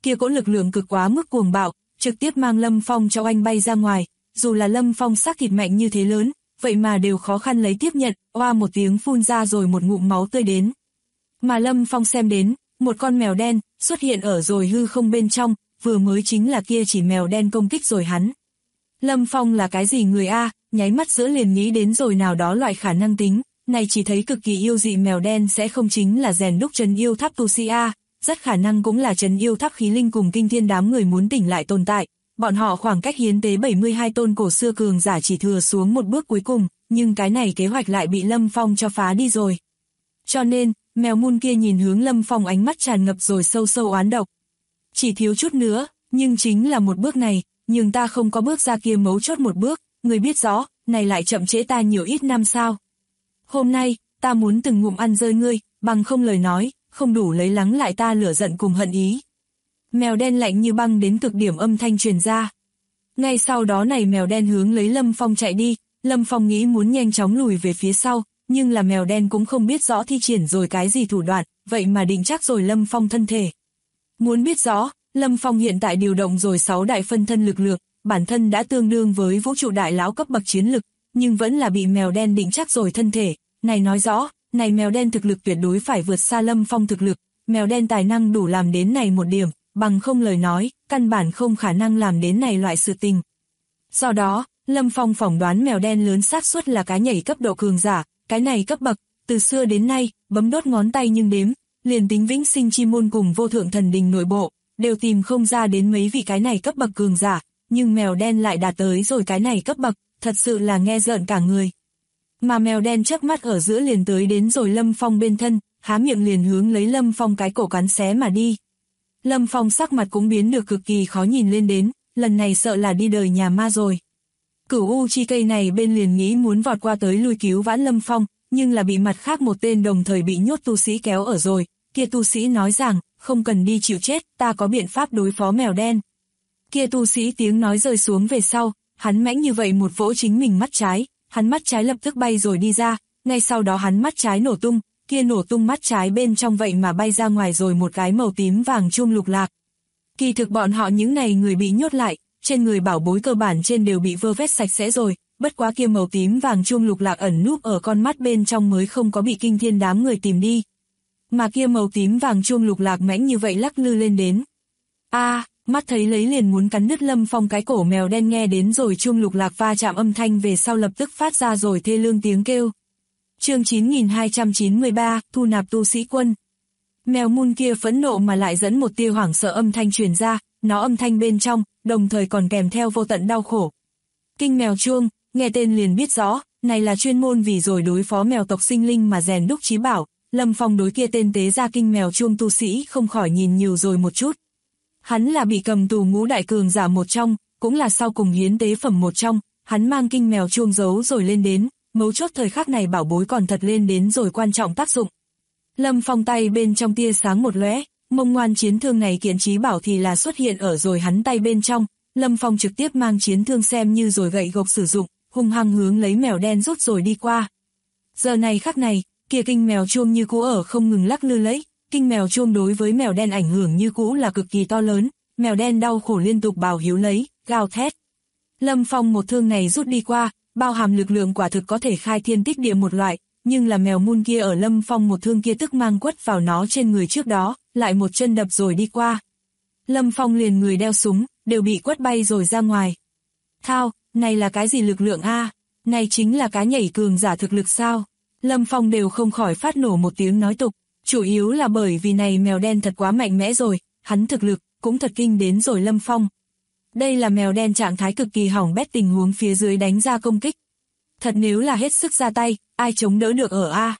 kia cỗ lực lượng cực quá mức cuồng bạo, trực tiếp mang Lâm Phong cho oanh bay ra ngoài, dù là Lâm Phong xác thịt mạnh như thế lớn, vậy mà đều khó khăn lấy tiếp nhận, oa một tiếng phun ra rồi một ngụm máu tươi đến. Mà Lâm Phong xem đến, một con mèo đen xuất hiện ở rồi hư không bên trong, vừa mới chính là kia chỉ mèo đen công kích rồi hắn. Lâm Phong là cái gì người a, nháy mắt giữa liền nghĩ đến rồi nào đó loại khả năng tính, này chỉ thấy cực kỳ yêu dị mèo đen sẽ không chính là rèn đúc trấn yêu tháp tu sĩ a, rất khả năng cũng là trấn yêu tháp khí linh cùng kinh thiên đám người muốn tỉnh lại tồn tại. Bọn họ khoảng cách hiến tế 72 tôn cổ xưa cường giả chỉ thừa xuống một bước cuối cùng, nhưng cái này kế hoạch lại bị Lâm Phong cho phá đi rồi. Cho nên, mèo mun kia nhìn hướng Lâm Phong ánh mắt tràn ngập rồi sâu sâu oán độc. Chỉ thiếu chút nữa, nhưng chính là một bước này, nhưng ta không có bước ra kia mấu chốt một bước, người biết rõ, này lại chậm trễ ta nhiều ít năm sao. Hôm nay, ta muốn từng ngụm ăn rơi ngươi, bằng không lời nói, không đủ lấy lắng lại ta lửa giận cùng hận ý. Mèo đen lạnh như băng đến cực điểm âm thanh truyền ra. Ngay sau đó này mèo đen hướng lấy Lâm Phong chạy đi, Lâm Phong nghĩ muốn nhanh chóng lùi về phía sau, nhưng là mèo đen cũng không biết rõ thi triển rồi cái gì thủ đoạn, vậy mà định chắc rồi Lâm Phong thân thể. Muốn biết rõ, Lâm Phong hiện tại điều động rồi 6 đại phân thân lực lượng, bản thân đã tương đương với vũ trụ đại lão cấp bậc chiến lực, nhưng vẫn là bị mèo đen định chắc rồi thân thể. Này nói rõ, này mèo đen thực lực tuyệt đối phải vượt xa Lâm Phong thực lực, mèo đen tài năng đủ làm đến này một điểm, bằng không lời nói, căn bản không khả năng làm đến này loại sự tình. Do đó, Lâm Phong phỏng đoán mèo đen lớn xác suất là cái nhảy cấp độ cường giả, cái này cấp bậc, từ xưa đến nay, bấm đốt ngón tay nhưng đếm, liền tính Vĩnh Sinh Chi Môn cùng Vô Thượng Thần Đình nội bộ, đều tìm không ra đến mấy vị cái này cấp bậc cường giả, nhưng mèo đen lại đạt tới rồi cái này cấp bậc, thật sự là nghe rợn cả người. Mà mèo đen chớp mắt ở giữa liền tới đến rồi Lâm Phong bên thân, há miệng liền hướng lấy Lâm Phong cái cổ cắn xé mà đi. Lâm Phong sắc mặt cũng biến được cực kỳ khó nhìn lên đến, lần này sợ là đi đời nhà ma rồi. Cửu U chi cây này bên liền nghĩ muốn vọt qua tới lui cứu vãn Lâm Phong, nhưng là bị mặt khác một tên đồng thời bị nhốt tu sĩ kéo ở rồi, kia tu sĩ nói rằng, không cần đi chịu chết, ta có biện pháp đối phó mèo đen. Kia tu sĩ tiếng nói rơi xuống về sau, hắn mãnh như vậy một vỗ chính mình mắt trái, hắn mắt trái lập tức bay rồi đi ra, ngay sau đó hắn mắt trái nổ tung, kia nổ tung mắt trái bên trong vậy mà bay ra ngoài rồi một cái màu tím vàng chum lục lạc. Kỳ thực bọn họ những này người bị nhốt lại, trên người bảo bối cơ bản trên đều bị vơ vét sạch sẽ rồi, bất quá kia màu tím vàng chum lục lạc ẩn núp ở con mắt bên trong mới không có bị kinh thiên đám người tìm đi. Mà kia màu tím vàng chum lục lạc mãnh như vậy lắc lư lên đến. Mắt thấy lấy liền muốn cắn đứt Lâm Phong cái cổ mèo đen nghe đến rồi chum lục lạc va chạm âm thanh về sau lập tức phát ra rồi thê lương tiếng kêu. Chương 9293, thu nạp tu sĩ quân. Mèo mun kia phẫn nộ mà lại dẫn một tia hoảng sợ âm thanh truyền ra, nó âm thanh bên trong, đồng thời còn kèm theo vô tận đau khổ. Kinh mèo chuông, nghe tên liền biết rõ, này là chuyên môn vì rồi đối phó mèo tộc sinh linh mà rèn đúc chí bảo. Lâm Phong đối kia tên tế ra kinh mèo chuông tu sĩ không khỏi nhìn nhiều rồi một chút. Hắn là bị cầm tù ngũ đại cường giả một trong, cũng là sau cùng hiến tế phẩm một trong, hắn mang kinh mèo chuông giấu rồi lên đến, mấu chốt thời khắc này bảo bối còn thật lên đến rồi quan trọng tác dụng. Lâm Phong tay bên trong tia sáng một lóe, mông ngoan chiến thương này kiện chí bảo thì là xuất hiện ở rồi hắn tay bên trong, Lâm Phong trực tiếp mang chiến thương xem như rồi gậy gộc sử dụng, hung hăng hướng lấy mèo đen rút rồi đi qua. Giờ này khắc này, kia kinh mèo chuông như cũ ở không ngừng lắc lư lấy, kinh mèo chuông đối với mèo đen ảnh hưởng như cũ là cực kỳ to lớn, mèo đen đau khổ liên tục bào hiếu lấy, gào thét. Lâm Phong một thương này rút đi qua, bao hàm lực lượng quả thực có thể khai thiên tích địa một loại, nhưng là mèo mun kia ở Lâm Phong một thương kia tức mang quất vào nó trên người trước đó, lại một chân đập rồi đi qua. Lâm Phong liền người đeo súng, đều bị quất bay rồi ra ngoài. Thao, này là cái gì lực lượng a? Này chính là cái nhảy cường giả thực lực sao? Lâm Phong đều không khỏi phát nổ một tiếng nói tục, chủ yếu là bởi vì này mèo đen thật quá mạnh mẽ rồi, hắn thực lực cũng thật kinh đến rồi Lâm Phong. Đây là mèo đen trạng thái cực kỳ hỏng bét tình huống phía dưới đánh ra công kích. Thật nếu là hết sức ra tay, ai chống đỡ được ở a?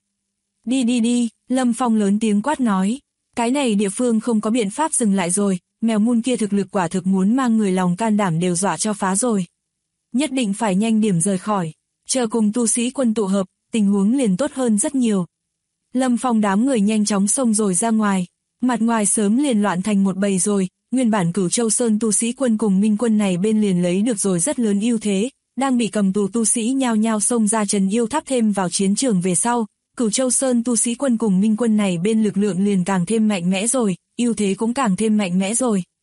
Đi, Lâm Phong lớn tiếng quát nói, cái này địa phương không có biện pháp dừng lại rồi, mèo mun kia thực lực quả thực muốn mang người lòng can đảm đều dọa cho phá rồi. Nhất định phải nhanh điểm rời khỏi, chờ cùng tu sĩ quân tụ hợp, tình huống liền tốt hơn rất nhiều. Lâm Phong đám người nhanh chóng xông rồi ra ngoài, mặt ngoài sớm liền loạn thành một bầy rồi, nguyên bản Cửu Châu Sơn tu sĩ quân cùng Minh quân này bên liền lấy được rồi rất lớn ưu thế, đang bị cầm tù tu sĩ nhao nhao xông ra Trần Yêu Tháp thêm vào chiến trường về sau, Cửu Châu Sơn tu sĩ quân cùng Minh quân này bên lực lượng liền càng thêm mạnh mẽ rồi, ưu thế cũng càng thêm mạnh mẽ rồi.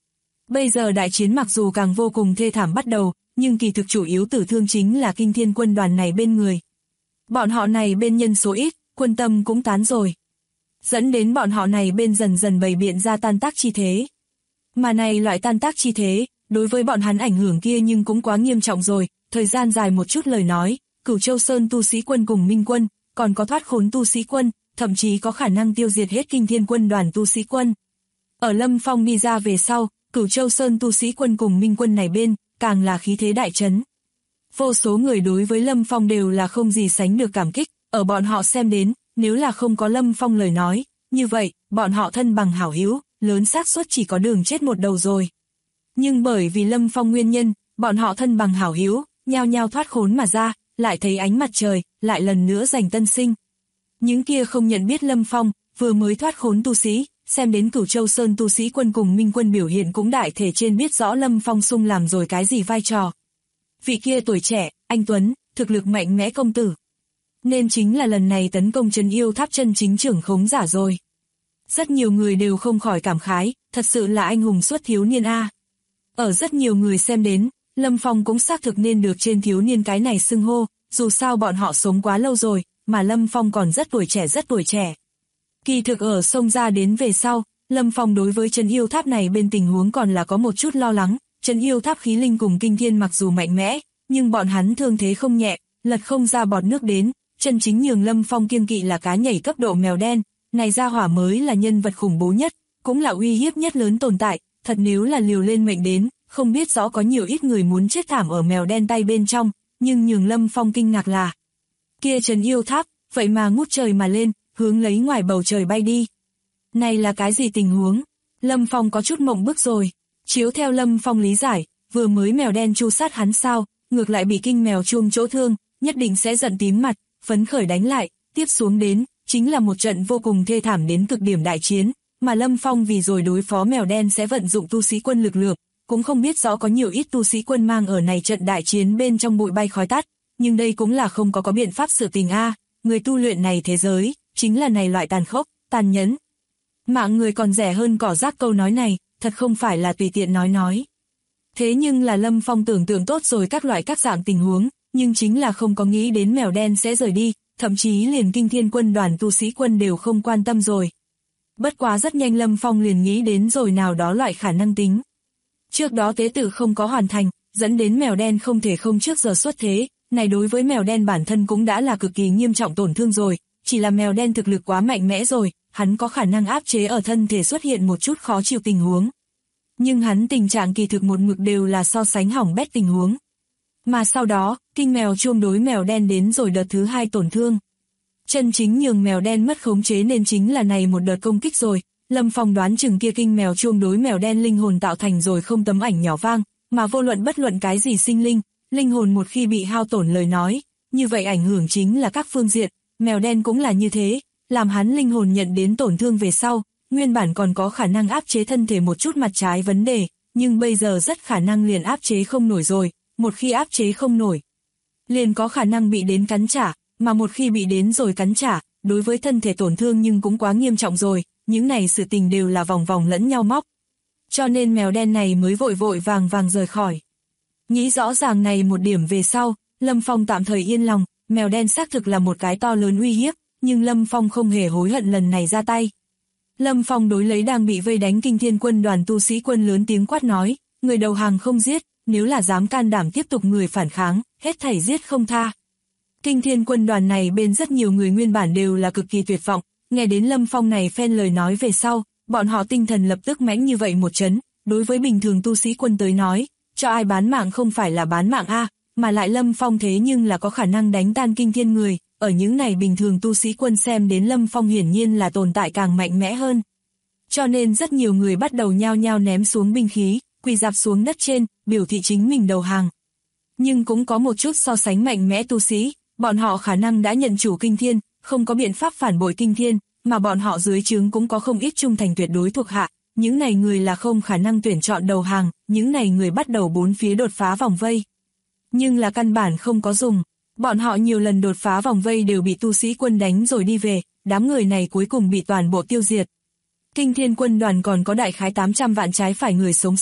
Bây giờ đại chiến mặc dù càng vô cùng thê thảm bắt đầu, nhưng kỳ thực chủ yếu tử thương chính là Kinh Thiên quân đoàn này bên người. Bọn họ này bên nhân số ít, quân tâm cũng tán rồi. Dẫn đến bọn họ này bên dần dần bày biện ra tan tác chi thế. Mà này loại tan tác chi thế, đối với bọn hắn ảnh hưởng kia nhưng cũng quá nghiêm trọng rồi, thời gian dài một chút lời nói, Cửu Châu Sơn tu sĩ quân cùng Minh quân, còn có thoát khốn tu sĩ quân, thậm chí có khả năng tiêu diệt hết Kinh Thiên quân đoàn tu sĩ quân. Ở Lâm Phong đi ra về sau, Cửu Châu Sơn tu sĩ quân cùng Minh quân này bên, càng là khí thế đại trấn. Vô số người đối với Lâm Phong đều là không gì sánh được cảm kích, ở bọn họ xem đến, nếu là không có Lâm Phong lời nói, như vậy, bọn họ thân bằng hảo hữu, lớn xác suất chỉ có đường chết một đầu rồi. Nhưng bởi vì Lâm Phong nguyên nhân, bọn họ thân bằng hảo hữu, nhao nhao thoát khốn mà ra, lại thấy ánh mặt trời, lại lần nữa giành tân sinh. Những kia không nhận biết Lâm Phong, vừa mới thoát khốn tu sĩ, xem đến Cửu Châu Sơn tu sĩ quân cùng Minh quân biểu hiện cũng đại thể trên biết rõ Lâm Phong sung làm rồi cái gì vai trò. Vị kia tuổi trẻ, anh tuấn, thực lực mạnh mẽ công tử. Nên chính là lần này tấn công Trấn Yêu Tháp chân chính trưởng khống giả rồi. Rất nhiều người đều không khỏi cảm khái, thật sự là anh hùng xuất thiếu niên a. Ở rất nhiều người xem đến, Lâm Phong cũng xác thực nên được trên thiếu niên cái này xưng hô, dù sao bọn họ sống quá lâu rồi, mà Lâm Phong còn rất tuổi trẻ. Kỳ thực ở sông ra đến về sau, Lâm Phong đối với Trấn Yêu Tháp này bên tình huống còn là có một chút lo lắng. Trấn Yêu Tháp khí linh cùng kinh thiên mặc dù mạnh mẽ, nhưng bọn hắn thương thế không nhẹ, lật không ra bọt nước đến, chân chính nhường Lâm Phong kiêng kỵ là cá nhảy cấp độ mèo đen, này ra hỏa mới là nhân vật khủng bố nhất, cũng là uy hiếp nhất lớn tồn tại, thật nếu là liều lên mệnh đến, không biết rõ có nhiều ít người muốn chết thảm ở mèo đen tay bên trong, nhưng nhường Lâm Phong kinh ngạc là, kia Trấn Yêu Tháp, vậy mà ngút trời mà lên, hướng lấy ngoài bầu trời bay đi. Này là cái gì tình huống? Lâm Phong có chút mộng bức rồi. Chiếu theo Lâm Phong lý giải, vừa mới mèo đen tru sát hắn sao, ngược lại bị kinh mèo chuông chỗ thương, nhất định sẽ giận tím mặt, phấn khởi đánh lại, tiếp xuống đến, chính là một trận vô cùng thê thảm đến cực điểm đại chiến, mà Lâm Phong vì rồi đối phó mèo đen sẽ vận dụng tu sĩ quân lực lượng, cũng không biết rõ có nhiều ít tu sĩ quân mang ở này trận đại chiến bên trong bụi bay khói tắt, nhưng đây cũng là không có biện pháp sự tình a, người tu luyện này thế giới, chính là này loại tàn khốc, tàn nhẫn. Mạng người còn rẻ hơn cỏ rác câu nói này, thật không phải là tùy tiện nói. Thế nhưng là Lâm Phong tưởng tượng tốt rồi các loại các dạng tình huống, nhưng chính là không có nghĩ đến mèo đen sẽ rời đi, thậm chí liền Kinh Thiên quân đoàn tu sĩ quân đều không quan tâm rồi. Bất quá rất nhanh Lâm Phong liền nghĩ đến rồi nào đó loại khả năng tính. Trước đó tế tự không có hoàn thành, dẫn đến mèo đen không thể không trước giờ xuất thế, này đối với mèo đen bản thân cũng đã là cực kỳ nghiêm trọng tổn thương rồi, chỉ là mèo đen thực lực quá mạnh mẽ rồi, hắn có khả năng áp chế ở thân thể xuất hiện một chút khó chịu tình huống. Nhưng hắn tình trạng kỳ thực một mực đều là so sánh hỏng bét tình huống. Mà sau đó, kinh mèo chuông đối mèo đen đến rồi đợt thứ 2 tổn thương. Chân chính nhường mèo đen mất khống chế nên chính là này một đợt công kích rồi. Lâm Phong đoán chừng kia kinh mèo chuông đối mèo đen linh hồn tạo thành rồi không tấm ảnh nhỏ vang, mà vô luận bất luận cái gì sinh linh, linh hồn một khi bị hao tổn lời nói, như vậy ảnh hưởng chính là các phương diện, mèo đen cũng là như thế, làm hắn linh hồn nhận đến tổn thương về sau, nguyên bản còn có khả năng áp chế thân thể một chút mặt trái vấn đề, nhưng bây giờ rất khả năng liền áp chế không nổi rồi, một khi áp chế không nổi, liền có khả năng bị đến cắn trả, mà một khi bị đến rồi cắn trả, đối với thân thể tổn thương nhưng cũng quá nghiêm trọng rồi, những này sự tình đều là vòng vòng lẫn nhau móc. Cho nên mèo đen này mới vội vàng rời khỏi. Nghĩ rõ ràng này một điểm về sau, Lâm Phong tạm thời yên lòng, mèo đen xác thực là một cái to lớn uy hiếp, nhưng Lâm Phong không hề hối hận lần này ra tay. Lâm Phong đối lấy đang bị vây đánh Kinh Thiên quân đoàn tu sĩ quân lớn tiếng quát nói, người đầu hàng không giết, nếu là dám can đảm tiếp tục người phản kháng, hết thảy giết không tha. Kinh Thiên quân đoàn này bên rất nhiều người nguyên bản đều là cực kỳ tuyệt vọng, nghe đến Lâm Phong này phen lời nói về sau, bọn họ tinh thần lập tức mãnh như vậy một chấn, đối với bình thường tu sĩ quân tới nói, cho ai bán mạng không phải là bán mạng a, mà lại Lâm Phong thế nhưng là có khả năng đánh tan Kinh Thiên người, ở những này bình thường tu sĩ quân xem đến Lâm Phong hiển nhiên là tồn tại càng mạnh mẽ hơn. Cho nên rất nhiều người bắt đầu nhao nhao ném xuống binh khí, quỳ rạp xuống đất trên, biểu thị chính mình đầu hàng. Nhưng cũng có một chút so sánh mạnh mẽ tu sĩ, bọn họ khả năng đã nhận chủ Kinh Thiên, không có biện pháp phản bội Kinh Thiên, mà bọn họ dưới trướng cũng có không ít trung thành tuyệt đối thuộc hạ, những này người là không khả năng tuyển chọn đầu hàng, những này người bắt đầu bốn phía đột phá vòng vây. Nhưng là căn bản không có dùng, bọn họ nhiều lần đột phá vòng vây đều bị tu sĩ quân đánh rồi đi về, đám người này cuối cùng bị toàn bộ tiêu diệt. Kinh Thiên quân đoàn còn có đại khái 800 vạn trái phải người sống sót,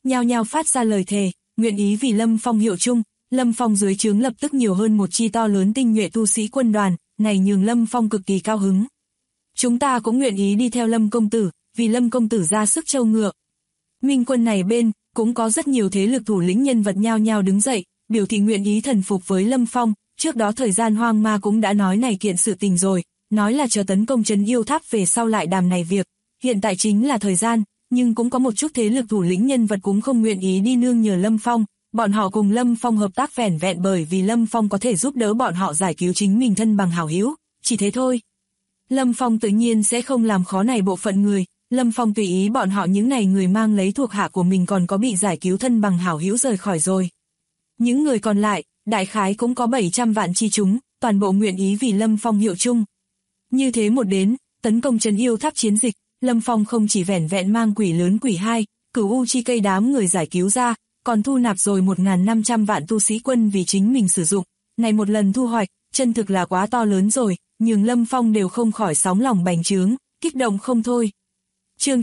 nhao nhao phát ra lời thề, nguyện ý vì Lâm Phong hiệu chung. Lâm Phong dưới trướng lập tức nhiều hơn một chi to lớn tinh nhuệ tu sĩ quân đoàn, này nhường Lâm Phong cực kỳ cao hứng. Chúng ta cũng nguyện ý đi theo Lâm công tử, vì Lâm công tử ra sức trâu ngựa. Minh quân này bên, cũng có rất nhiều thế lực thủ lĩnh nhân vật nhao nhao đứng dậy, biểu thị nguyện ý thần phục với Lâm Phong. Trước đó thời gian Hoang Ma cũng đã nói này kiện sự tình rồi, nói là chờ tấn công trấn yêu tháp về sau lại đàm này việc. Hiện tại chính là thời gian, nhưng cũng có một chút thế lực thủ lĩnh nhân vật cũng không nguyện ý đi nương nhờ Lâm Phong. Bọn họ cùng Lâm Phong hợp tác vẻn vẹn bởi vì Lâm Phong có thể giúp đỡ bọn họ giải cứu chính mình thân bằng hảo hữu, chỉ thế thôi. Lâm Phong tự nhiên sẽ không làm khó này bộ phận người, Lâm Phong tùy ý bọn họ những này người mang lấy thuộc hạ của mình còn có bị giải cứu thân bằng hảo hữu rời khỏi rồi. Những người còn lại, đại khái cũng có 700 vạn chi chúng, toàn bộ nguyện ý vì Lâm Phong hiệu chung. Như thế một đến, tấn công trấn yêu tháp chiến dịch, Lâm Phong không chỉ vẻn vẹn mang quỷ lớn quỷ hai, Cửu U chi cây đám người giải cứu ra, còn thu nạp rồi 1.500 vạn tu sĩ quân vì chính mình sử dụng. Này một lần thu hoạch, chân thực là quá to lớn rồi, nhường Lâm Phong đều không khỏi sóng lòng bành trướng, kích động không thôi. Chương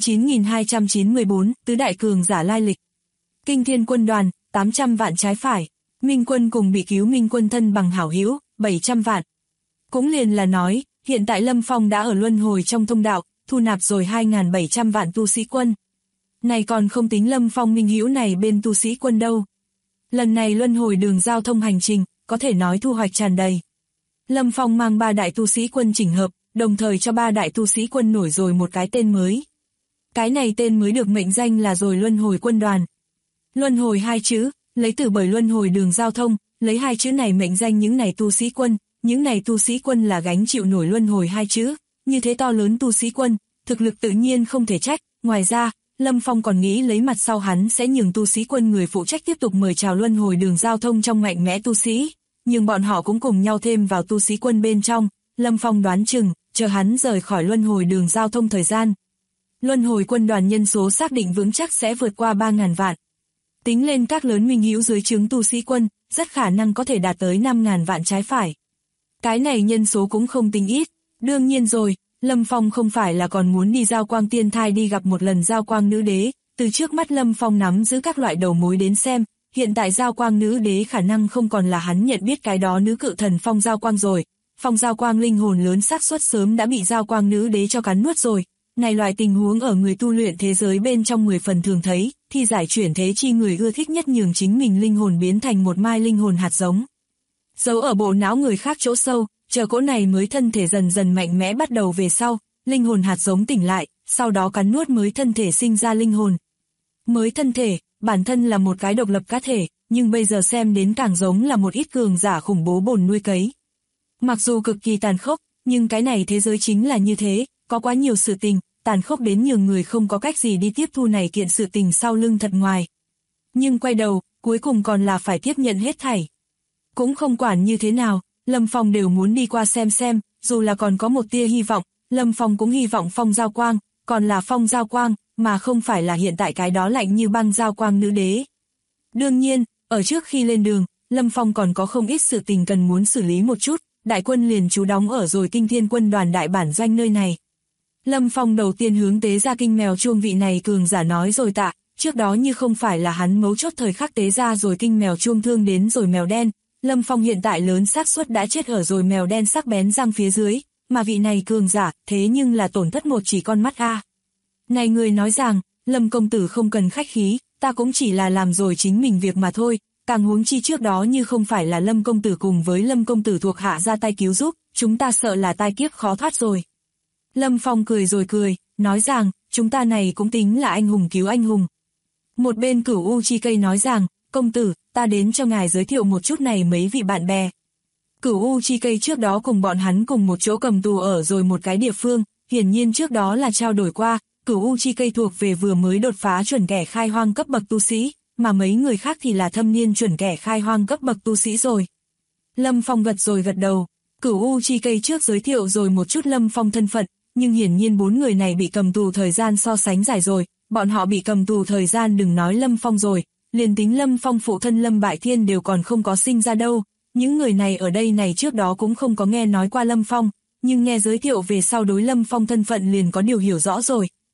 9294, tứ đại cường giả lai lịch. Kinh Thiên quân đoàn, 800 vạn trái phải. Minh quân cùng bị cứu Minh quân thân bằng hảo hữu, 700 vạn. Cũng liền là nói, hiện tại Lâm Phong đã ở luân hồi trong thông đạo, thu nạp rồi 2.700 vạn tu sĩ quân. Này còn không tính Lâm Phong minh hữu này bên tu sĩ quân đâu. Lần này luân hồi đường giao thông hành trình, có thể nói thu hoạch tràn đầy. Lâm Phong mang 3 đại tu sĩ quân chỉnh hợp, đồng thời cho 3 đại tu sĩ quân nổi rồi một cái tên mới. Cái này tên mới được mệnh danh là rồi luân hồi quân đoàn. Luân hồi 2 chữ, lấy từ bởi luân hồi đường giao thông, lấy 2 chữ này mệnh danh những này tu sĩ quân, những này tu sĩ quân là gánh chịu nổi luân hồi 2 chữ, như thế to lớn tu sĩ quân, thực lực tự nhiên không thể trách, ngoài ra, Lâm Phong còn nghĩ lấy mặt sau hắn sẽ nhường tu sĩ quân người phụ trách tiếp tục mời chào luân hồi đường giao thông trong mạnh mẽ tu sĩ, nhưng bọn họ cũng cùng nhau thêm vào tu sĩ quân bên trong. Lâm Phong đoán chừng, chờ hắn rời khỏi luân hồi đường giao thông thời gian. Luân hồi quân đoàn nhân số xác định vững chắc sẽ vượt qua 3.000 vạn. Tính lên các lớn minh hữu dưới trướng tu sĩ quân, rất khả năng có thể đạt tới 5.000 vạn trái phải. Cái này nhân số cũng không tính ít, đương nhiên rồi. Lâm Phong không phải là còn muốn đi Giao Quang Tiên Thai đi gặp một lần Giao Quang Nữ Đế, từ trước mắt Lâm Phong nắm giữ các loại đầu mối đến xem, hiện tại Giao Quang Nữ Đế khả năng không còn là hắn nhận biết cái đó nữ cự thần Phong Giao Quang rồi, Phong Giao Quang linh hồn lớn xác suất sớm đã bị Giao Quang Nữ Đế cho cắn nuốt rồi, này loại tình huống ở người tu luyện thế giới bên trong 10 phần thường thấy, thì giải chuyển thế chi người ưa thích nhất nhường chính mình linh hồn biến thành một mai linh hồn hạt giống. Giấu ở bộ não người khác chỗ sâu, chờ cỗ này mới thân thể dần dần mạnh mẽ bắt đầu về sau, linh hồn hạt giống tỉnh lại, sau đó cắn nuốt mới thân thể sinh ra linh hồn. Mới thân thể, bản thân là một cái độc lập cá thể, nhưng bây giờ xem đến càng giống là một ít cường giả khủng bố bồn nuôi cấy. Mặc dù cực kỳ tàn khốc, nhưng cái này thế giới chính là như thế, có quá nhiều sự tình, tàn khốc đến nhường người không có cách gì đi tiếp thu này kiện sự tình sau lưng thật ngoài. Nhưng quay đầu, cuối cùng còn là phải tiếp nhận hết thảy. Cũng không quản như thế nào, Lâm Phong đều muốn đi qua xem, dù là còn có một tia hy vọng, Lâm Phong cũng hy vọng Phong Giao Quang, còn là Phong Giao Quang, mà không phải là hiện tại cái đó lạnh như băng Giao Quang Nữ Đế. Đương nhiên, ở trước khi lên đường, Lâm Phong còn có không ít sự tình cần muốn xử lý một chút, đại quân liền trú đóng ở rồi Kinh Thiên quân đoàn đại bản doanh nơi này. Lâm Phong đầu tiên hướng tế ra kinh mèo chuông vị này cường giả nói rồi tạ, trước đó như không phải là hắn mấu chốt thời khắc tế ra rồi kinh mèo chuông thương đến rồi mèo đen, Lâm Phong hiện tại lớn xác suất đã chết ở rồi mèo đen sắc bén răng phía dưới, mà vị này cường giả, thế nhưng là tổn thất một chỉ con mắt a. Này người nói rằng, Lâm công tử không cần khách khí, ta cũng chỉ là làm rồi chính mình việc mà thôi, càng huống chi trước đó như không phải là Lâm công tử cùng với Lâm công tử thuộc hạ ra tay cứu giúp, chúng ta sợ là tai kiếp khó thoát rồi. Lâm Phong cười rồi cười, nói rằng, chúng ta này cũng tính là anh hùng cứu anh hùng. Một bên Cửu U chi cây nói rằng, công tử, ta đến cho ngài giới thiệu một chút này mấy vị bạn bè. Cửu U chi cây trước đó cùng bọn hắn cùng một chỗ cầm tù ở rồi một cái địa phương, hiển nhiên trước đó là trao đổi qua, Cửu U chi cây thuộc về vừa mới đột phá chuẩn kẻ khai hoang cấp bậc tu sĩ, mà mấy người khác thì là thâm niên chuẩn kẻ khai hoang cấp bậc tu sĩ rồi. Lâm Phong gật rồi gật đầu, Cửu U chi cây trước giới thiệu rồi một chút Lâm Phong thân phận, nhưng hiển nhiên 4 người này bị cầm tù thời gian so sánh dài rồi, bọn họ bị cầm tù thời gian đừng nói Lâm Phong rồi, liền tính Lâm Phong phụ thân Lâm Bại Thiên đều còn không có sinh ra đâu, những người này ở đây này trước đó cũng không có nghe nói qua Lâm Phong, nhưng nghe giới thiệu về sau đối Lâm Phong thân phận liền có điều hiểu rõ rồi,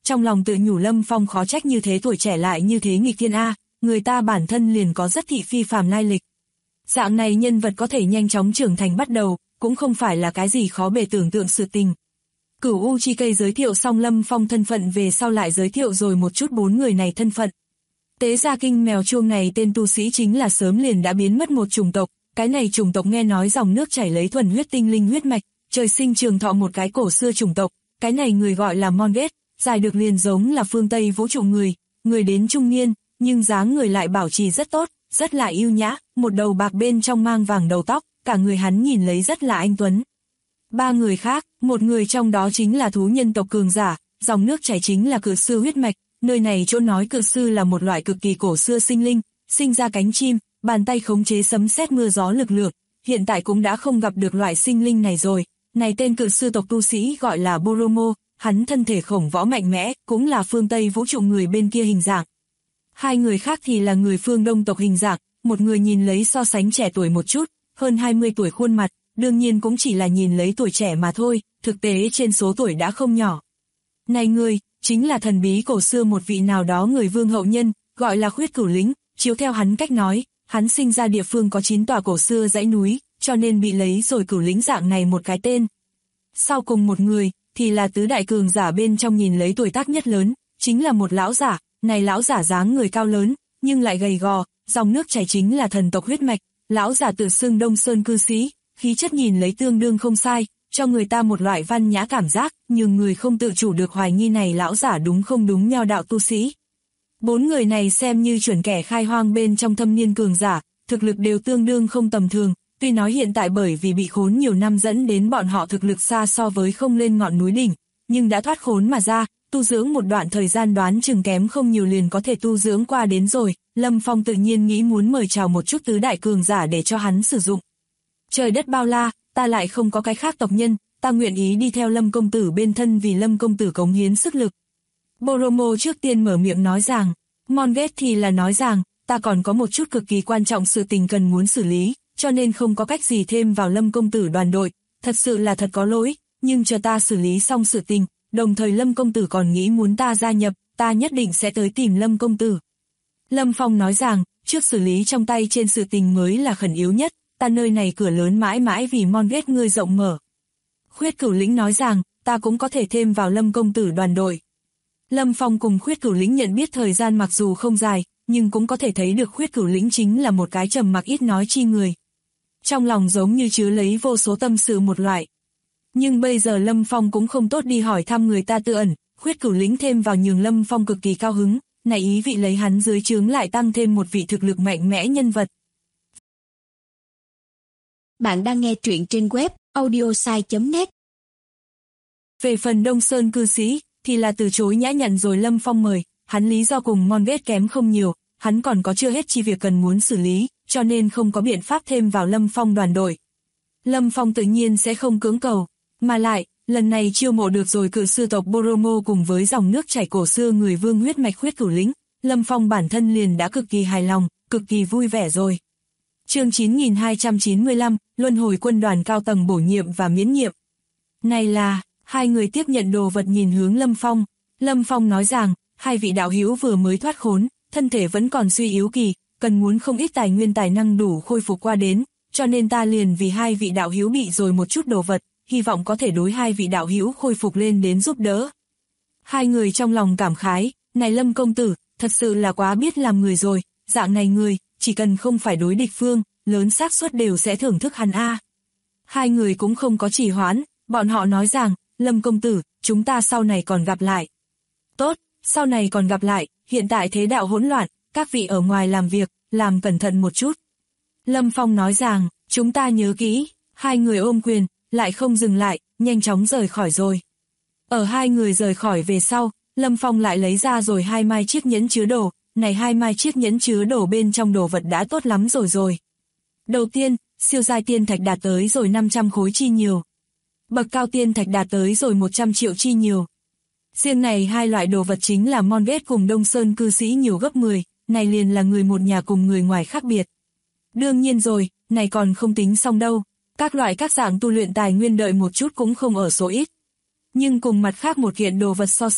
trong lòng tự nhủ Lâm Phong khó trách như thế tuổi trẻ lại như thế nghịch thiên a, người ta bản thân liền có rất thị phi phàm lai lịch. Dạng này nhân vật có thể nhanh chóng trưởng thành bắt đầu, cũng không phải là cái gì khó bề tưởng tượng sự tình. Cửu U Chi Cây giới thiệu xong Lâm Phong thân phận về sau lại giới thiệu rồi một chút 4 người này thân phận. Tế Gia Kinh mèo chuông này tên tu sĩ chính là sớm liền đã biến mất một chủng tộc, cái này chủng tộc nghe nói dòng nước chảy lấy thuần huyết tinh linh huyết mạch, trời sinh trường thọ một cái cổ xưa chủng tộc, cái này người gọi là Monget, dài được liền giống là phương Tây vũ trụ người đến trung niên, nhưng dáng người lại bảo trì rất tốt, rất là yêu nhã, một đầu bạc bên trong mang vàng đầu tóc, cả người hắn nhìn lấy rất là anh tuấn. 3 người khác, một người trong đó chính là thú nhân tộc cường giả, dòng nước chảy chính là cự sư huyết mạch, nơi này chỗ nói cự sư là một loại cực kỳ cổ xưa sinh linh, sinh ra cánh chim, bàn tay khống chế sấm sét mưa gió lực lượng, hiện tại cũng đã không gặp được loại sinh linh này rồi, này tên cự sư tộc tu sĩ gọi là Boromo, hắn thân thể khổng võ mạnh mẽ, cũng là phương Tây vũ trụ người bên kia hình dạng. 2 người khác thì là người phương Đông tộc hình dạng, một người nhìn lấy so sánh trẻ tuổi một chút, hơn 20 tuổi khuôn mặt, đương nhiên cũng chỉ là nhìn lấy tuổi trẻ mà thôi, thực tế trên số tuổi đã không nhỏ. Này người, chính là thần bí cổ xưa một vị nào đó người vương hậu nhân, gọi là Khuyết Cửu Lĩnh, chiếu theo hắn cách nói, hắn sinh ra địa phương có 9 tòa cổ xưa dãy núi, cho nên bị lấy rồi Cửu Lĩnh dạng này một cái tên. Sau cùng một người, thì là tứ đại cường giả bên trong nhìn lấy tuổi tác nhất lớn, chính là một lão giả, này lão giả dáng người cao lớn, nhưng lại gầy gò, dòng nước chảy chính là thần tộc huyết mạch, lão giả tự xưng Đông Sơn cư sĩ, khí chất nhìn lấy tương đương không sai, cho người ta một loại văn nhã cảm giác, nhưng người không tự chủ được hoài nghi này lão giả đúng không đúng nho đạo tu sĩ. 4 người này xem như chuẩn kẻ khai hoang bên trong thâm niên cường giả, thực lực đều tương đương không tầm thường, tuy nói hiện tại bởi vì bị khốn nhiều năm dẫn đến bọn họ thực lực xa so với không lên ngọn núi đỉnh, nhưng đã thoát khốn mà ra, tu dưỡng một đoạn thời gian đoán chừng kém không nhiều liền có thể tu dưỡng qua đến rồi, Lâm Phong tự nhiên nghĩ muốn mời chào một chút tứ đại cường giả để cho hắn sử dụng. Trời đất bao la, ta lại không có cái khác tộc nhân, ta nguyện ý đi theo Lâm công tử bên thân vì Lâm công tử cống hiến sức lực. Boromo trước tiên mở miệng nói rằng, Monget thì là nói rằng, ta còn có một chút cực kỳ quan trọng sự tình cần muốn xử lý, cho nên không có cách gì thêm vào Lâm công tử đoàn đội, thật sự là thật có lỗi, nhưng chờ ta xử lý xong sự tình, đồng thời Lâm công tử còn nghĩ muốn ta gia nhập, ta nhất định sẽ tới tìm Lâm công tử. Lâm Phong nói rằng, trước xử lý trong tay trên sự tình mới là khẩn yếu nhất, ta nơi này cửa lớn mãi mãi vì Monget ngươi rộng mở. Khuyết Cửu Lĩnh nói rằng, ta cũng có thể thêm vào Lâm công tử đoàn đội. Lâm Phong cùng Khuyết Cửu Lĩnh nhận biết thời gian mặc dù không dài, nhưng cũng có thể thấy được Khuyết Cửu Lĩnh chính là một cái trầm mặc ít nói chi người. Trong lòng giống như chứa lấy vô số tâm sự một loại. Nhưng bây giờ Lâm Phong cũng không tốt đi hỏi thăm người ta tự ẩn, Khuyết Cửu Lĩnh thêm vào nhường Lâm Phong cực kỳ cao hứng, này ý vị lấy hắn dưới trướng lại tăng thêm một vị thực lực mạnh mẽ nhân vật. Bạn đang nghe truyện trên web audiosai.net. Về phần Đông Sơn cư sĩ, thì là từ chối nhã nhặn rồi Lâm Phong mời, hắn lý do cùng Monget kém không nhiều, hắn còn có chưa hết chi việc cần muốn xử lý, cho nên không có biện pháp thêm vào Lâm Phong đoàn đội. Lâm Phong tự nhiên sẽ không cưỡng cầu, mà lại, lần này chiêu mộ được rồi cự sư tộc Boromo cùng với dòng nước chảy cổ xưa người vương huyết mạch Khuyết Cửu Lĩnh, Lâm Phong bản thân liền đã cực kỳ hài lòng, cực kỳ vui vẻ rồi. Chương 9295, Luân hồi quân đoàn cao tầng bổ nhiệm và miễn nhiệm. Này là, 2 người tiếp nhận đồ vật nhìn hướng Lâm Phong. Lâm Phong nói rằng, 2 vị đạo hữu vừa mới thoát khốn, thân thể vẫn còn suy yếu kỳ, cần muốn không ít tài nguyên tài năng đủ khôi phục qua đến, cho nên ta liền vì 2 vị đạo hữu bị rồi một chút đồ vật, hy vọng có thể đối 2 vị đạo hữu khôi phục lên đến giúp đỡ. 2 người trong lòng cảm khái, này Lâm công tử, thật sự là quá biết làm người rồi, dạng này người, chỉ cần không phải đối địch phương, lớn xác suất đều sẽ thưởng thức hắn a. 2 người cũng không có trì hoãn, bọn họ nói rằng, Lâm công tử, chúng ta sau này còn gặp lại. Tốt, sau này còn gặp lại, hiện tại thế đạo hỗn loạn, các vị ở ngoài làm việc, làm cẩn thận một chút. Lâm Phong nói rằng, chúng ta nhớ kỹ, 2 người ôm quyền, lại không dừng lại, nhanh chóng rời khỏi rồi. Ở 2 người rời khỏi về sau, Lâm Phong lại lấy ra rồi 2 mai chiếc nhẫn chứa đồ, này 2 mai chiếc nhẫn chứa đồ bên trong đồ vật đã tốt lắm rồi. Đầu tiên, siêu giai tiên thạch đạt tới rồi 500 khối chi nhiều. Bậc cao tiên thạch đạt tới rồi 100 triệu chi nhiều. Riêng này 2 loại đồ vật chính là Monget cùng Đông Sơn cư sĩ nhiều gấp 10, này liền là người một nhà cùng người ngoài khác biệt. Đương nhiên rồi, này còn không tính xong đâu, các loại các dạng tu luyện tài nguyên đợi một chút cũng không ở số ít. Nhưng cùng mặt khác một kiện đồ vật so sánh,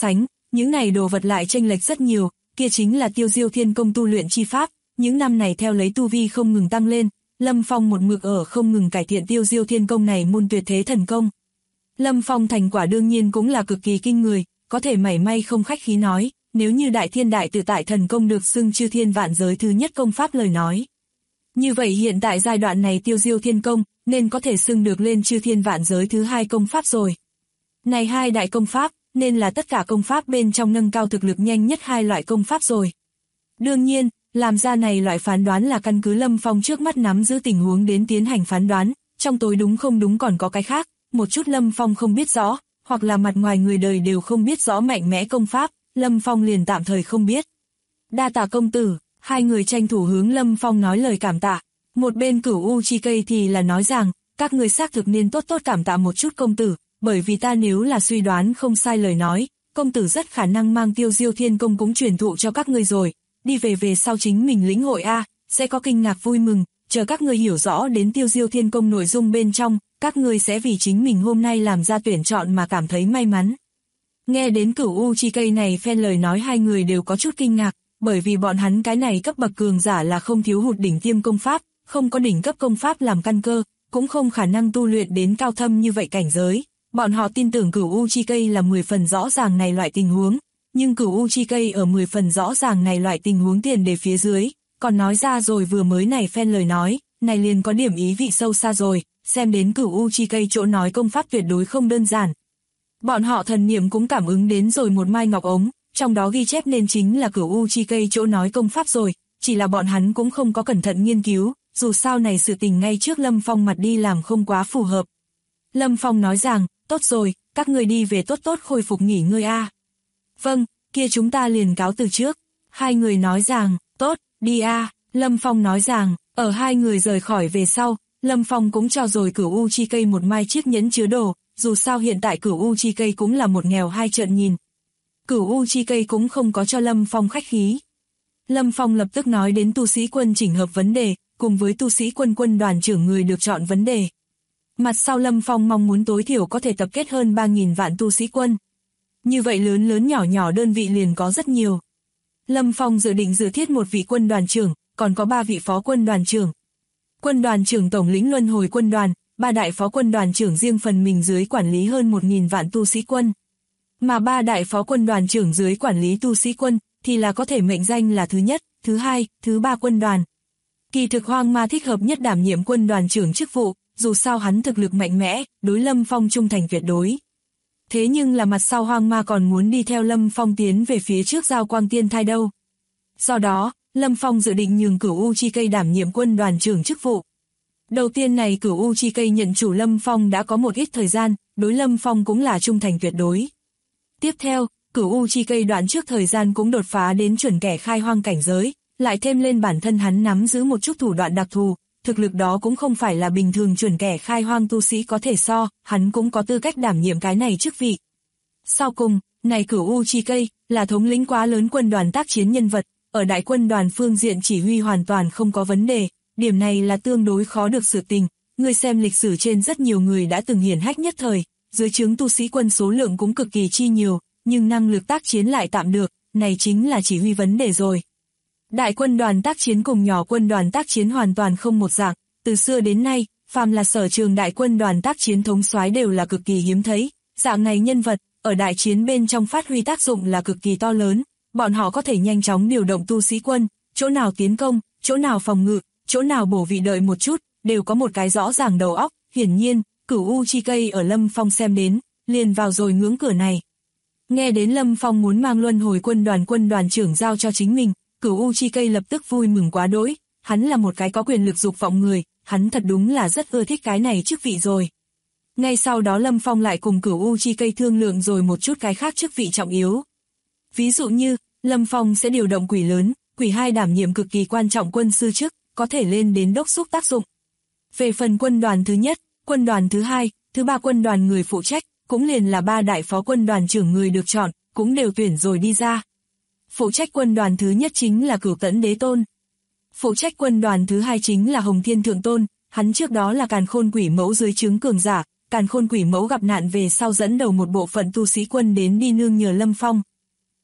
những này đồ vật lại chênh lệch rất nhiều, kia chính là Tiêu Diêu Thiên Công tu luyện chi pháp, những năm này theo lấy tu vi không ngừng tăng lên, Lâm Phong một mực ở không ngừng cải thiện Tiêu Diêu Thiên Công này môn tuyệt thế thần công. Lâm Phong thành quả đương nhiên cũng là cực kỳ kinh người, có thể mảy may không khách khí nói, nếu như Đại Thiên Đại Tự Tại thần công được xưng chư thiên vạn giới thứ nhất công pháp lời nói. Như vậy hiện tại giai đoạn này Tiêu Diêu Thiên Công nên có thể xưng được lên chư thiên vạn giới thứ hai công pháp rồi. Này hai đại công pháp nên là tất cả công pháp bên trong nâng cao thực lực nhanh nhất hai loại công pháp rồi. Đương nhiên, làm ra này loại phán đoán là căn cứ Lâm Phong trước mắt nắm giữ tình huống đến tiến hành phán đoán, trong tối đúng không đúng còn có cái khác, một chút Lâm Phong không biết rõ, hoặc là mặt ngoài người đời đều không biết rõ mạnh mẽ công pháp, Lâm Phong liền tạm thời không biết. Đa tạ công tử, hai người tranh thủ hướng Lâm Phong nói lời cảm tạ. Một bên Cửu U Chi Cây thì là nói rằng, các người xác thực nên tốt tốt cảm tạ một chút công tử, bởi vì ta nếu là suy đoán không sai lời nói, công tử rất khả năng mang Tiêu Diêu Thiên Công cũng truyền thụ cho các người rồi, đi về sau chính mình lĩnh hội sẽ có kinh ngạc vui mừng, chờ các người hiểu rõ đến Tiêu Diêu Thiên Công nội dung bên trong, các người sẽ vì chính mình hôm nay làm ra tuyển chọn mà cảm thấy may mắn. Nghe đến Cửu U Chi Cây này phen lời nói hai người đều có chút kinh ngạc, bởi vì bọn hắn cái này cấp bậc cường giả là không thiếu hụt đỉnh tiêm công pháp, không có đỉnh cấp công pháp làm căn cơ, cũng không khả năng tu luyện đến cao thâm như vậy cảnh giới. Bọn họ tin tưởng Cửu U Chi Cây là 10 phần rõ ràng này loại tình huống, nhưng Cửu U Chi Cây ở 10 phần rõ ràng này loại tình huống tiền đề phía dưới, còn nói ra rồi vừa mới này phen lời nói, này liền có điểm ý vị sâu xa rồi, xem đến Cửu U Chi Cây chỗ nói công pháp tuyệt đối không đơn giản. Bọn họ thần niệm cũng cảm ứng đến rồi một mai ngọc ống, trong đó ghi chép nên chính là Cửu U Chi Cây chỗ nói công pháp rồi, chỉ là bọn hắn cũng không có cẩn thận nghiên cứu, dù sao này sự tình ngay trước Lâm Phong mặt đi làm không quá phù hợp. Lâm Phong nói rằng, tốt rồi, các người đi về tốt tốt khôi phục nghỉ ngơi Vâng, kia chúng ta liền cáo từ trước. Hai người nói rằng, tốt, đi Lâm Phong nói rằng, ở hai người rời khỏi về sau, Lâm Phong cũng cho rồi Cửu U Chi Cây một mai chiếc nhẫn chứa đồ, dù sao hiện tại Cửu U Chi Cây cũng là một nghèo hai trợn nhìn. Cửu U Chi Cây cũng không có cho Lâm Phong khách khí. Lâm Phong lập tức nói đến tu sĩ quân chỉnh hợp vấn đề, cùng với tu sĩ quân đoàn trưởng người được chọn vấn đề. Mặt sau Lâm Phong mong muốn tối thiểu có thể tập kết hơn 3.000 vạn tu sĩ quân. Như vậy lớn nhỏ đơn vị liền có rất nhiều. Lâm Phong dự định dự thiết một vị quân đoàn trưởng, còn có 3 vị phó quân đoàn trưởng. Quân đoàn trưởng tổng lĩnh luân hồi quân đoàn, 3 đại phó quân đoàn trưởng riêng phần mình dưới quản lý hơn 1.000 vạn tu sĩ quân. Mà 3 đại phó quân đoàn trưởng dưới quản lý tu sĩ quân, thì là có thể mệnh danh là thứ nhất, thứ hai, thứ ba quân đoàn. Kỳ thực Hoang Ma thích hợp nhất đảm nhiệm quân đoàn trưởng chức vụ, dù sao hắn thực lực mạnh mẽ, đối Lâm Phong trung thành tuyệt đối. Thế nhưng là mặt sau Hoang Ma còn muốn đi theo Lâm Phong tiến về phía trước giao quang tiên thai đâu. Do đó, Lâm Phong dự định nhường Cửu U Chi Cây đảm nhiệm quân đoàn trưởng chức vụ. Đầu tiên này Cửu U Chi Cây nhận chủ Lâm Phong đã có một ít thời gian, đối Lâm Phong cũng là trung thành tuyệt đối. Tiếp theo, Cửu U Chi Cây đoạn trước thời gian cũng đột phá đến chuẩn kẻ khai hoang cảnh giới, lại thêm lên bản thân hắn nắm giữ một chút thủ đoạn đặc thù, thực lực đó cũng không phải là bình thường chuẩn kẻ khai hoang tu sĩ có thể so, hắn cũng có tư cách đảm nhiệm cái này chức vị. Sau cùng, này Cửu U Chi Cây là thống lĩnh quá lớn quân đoàn tác chiến nhân vật, ở đại quân đoàn phương diện chỉ huy hoàn toàn không có vấn đề, điểm này là tương đối khó được sự tình, người xem lịch sử trên rất nhiều người đã từng hiển hách nhất thời, dưới trướng tu sĩ quân số lượng cũng cực kỳ chi nhiều, nhưng năng lực tác chiến lại tạm được, này chính là chỉ huy vấn đề rồi. Đại quân đoàn tác chiến cùng nhỏ quân đoàn tác chiến hoàn toàn không một dạng, từ xưa đến nay, phàm là sở trường đại quân đoàn tác chiến thống soái đều là cực kỳ hiếm thấy, dạng này nhân vật, ở đại chiến bên trong phát huy tác dụng là cực kỳ to lớn, bọn họ có thể nhanh chóng điều động tu sĩ quân, chỗ nào tiến công, chỗ nào phòng ngự, chỗ nào bổ vị đợi một chút, đều có một cái rõ ràng đầu óc, hiển nhiên, Cửu U Chi Cây ở Lâm Phong xem đến, liền vào rồi ngưỡng cửa này. Nghe đến Lâm Phong muốn mang luân hồi quân đoàn trưởng giao cho chính mình, Cửu U Chi Cây lập tức vui mừng quá đỗi, hắn là một cái có quyền lực dục vọng người, hắn thật đúng là rất ưa thích cái này chức vị rồi. Ngay sau đó Lâm Phong lại cùng Cửu U Chi Cây thương lượng rồi một chút cái khác chức vị trọng yếu. Ví dụ như, Lâm Phong sẽ điều động Quỷ Lớn, Quỷ Hai đảm nhiệm cực kỳ quan trọng quân sư chức, có thể lên đến đốc thúc tác dụng. Về phần quân đoàn thứ nhất, quân đoàn thứ hai, thứ ba quân đoàn người phụ trách, cũng liền là 3 đại phó quân đoàn trưởng người được chọn, cũng đều tuyển rồi đi ra. Phụ trách quân đoàn thứ nhất chính là Cửu Tẫn Đế Tôn. Phụ trách quân đoàn thứ hai chính là Hồng Thiên Thượng Tôn, hắn trước đó là Càn Khôn Quỷ Mẫu dưới trướng cường giả, Càn Khôn Quỷ Mẫu gặp nạn về sau dẫn đầu một bộ phận tu sĩ quân đến đi nương nhờ Lâm Phong.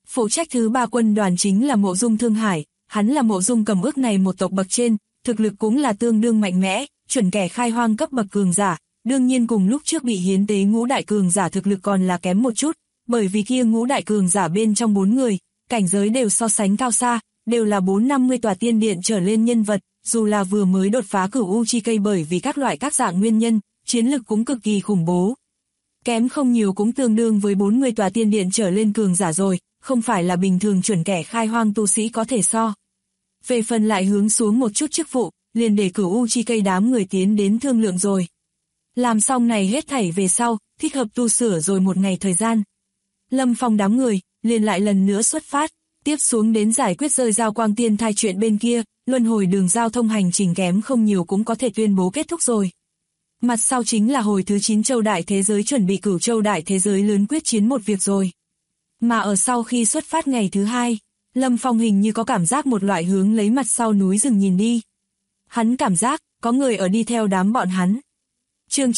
Phụ trách thứ 3 quân đoàn chính là Mộ Dung Thương Hải, hắn là Mộ Dung Cầm Ước này một tộc bậc trên, thực lực cũng là tương đương mạnh mẽ, chuẩn kẻ khai hoang cấp bậc cường giả, đương nhiên cùng lúc trước bị hiến tế ngũ đại cường giả thực lực còn là kém một chút, bởi vì kia ngũ đại cường giả bên trong 4 người, cảnh giới đều so sánh cao xa, đều là 450 tòa tiên điện trở lên nhân vật, dù là vừa mới đột phá Cửu U Chi Cây bởi vì các loại các dạng nguyên nhân, chiến lực cũng cực kỳ khủng bố. Kém không nhiều cũng tương đương với 40 tòa tiên điện trở lên cường giả rồi, không phải là bình thường chuẩn kẻ khai hoang tu sĩ có thể so. Về phần lại hướng xuống một chút chức vụ, liền để Cửu U Chi Cây đám người tiến đến thương lượng rồi. Làm xong này hết thảy về sau, thích hợp tu sửa rồi một ngày thời gian. Lâm Phong đám người, liền lại lần nữa xuất phát, tiếp xuống đến giải quyết rơi Giao Quang Tiên Thai chuyện bên kia, luân hồi đường giao thông hành trình kém không nhiều cũng có thể tuyên bố kết thúc rồi. Mặt sau chính là hồi thứ 9 châu đại thế giới chuẩn bị Cửu Châu đại thế giới lớn quyết chiến một việc rồi. Mà ở sau khi xuất phát ngày thứ 2, Lâm Phong hình như có cảm giác một loại hướng lấy mặt sau núi rừng nhìn đi. Hắn cảm giác, có người ở đi theo đám bọn hắn. Chương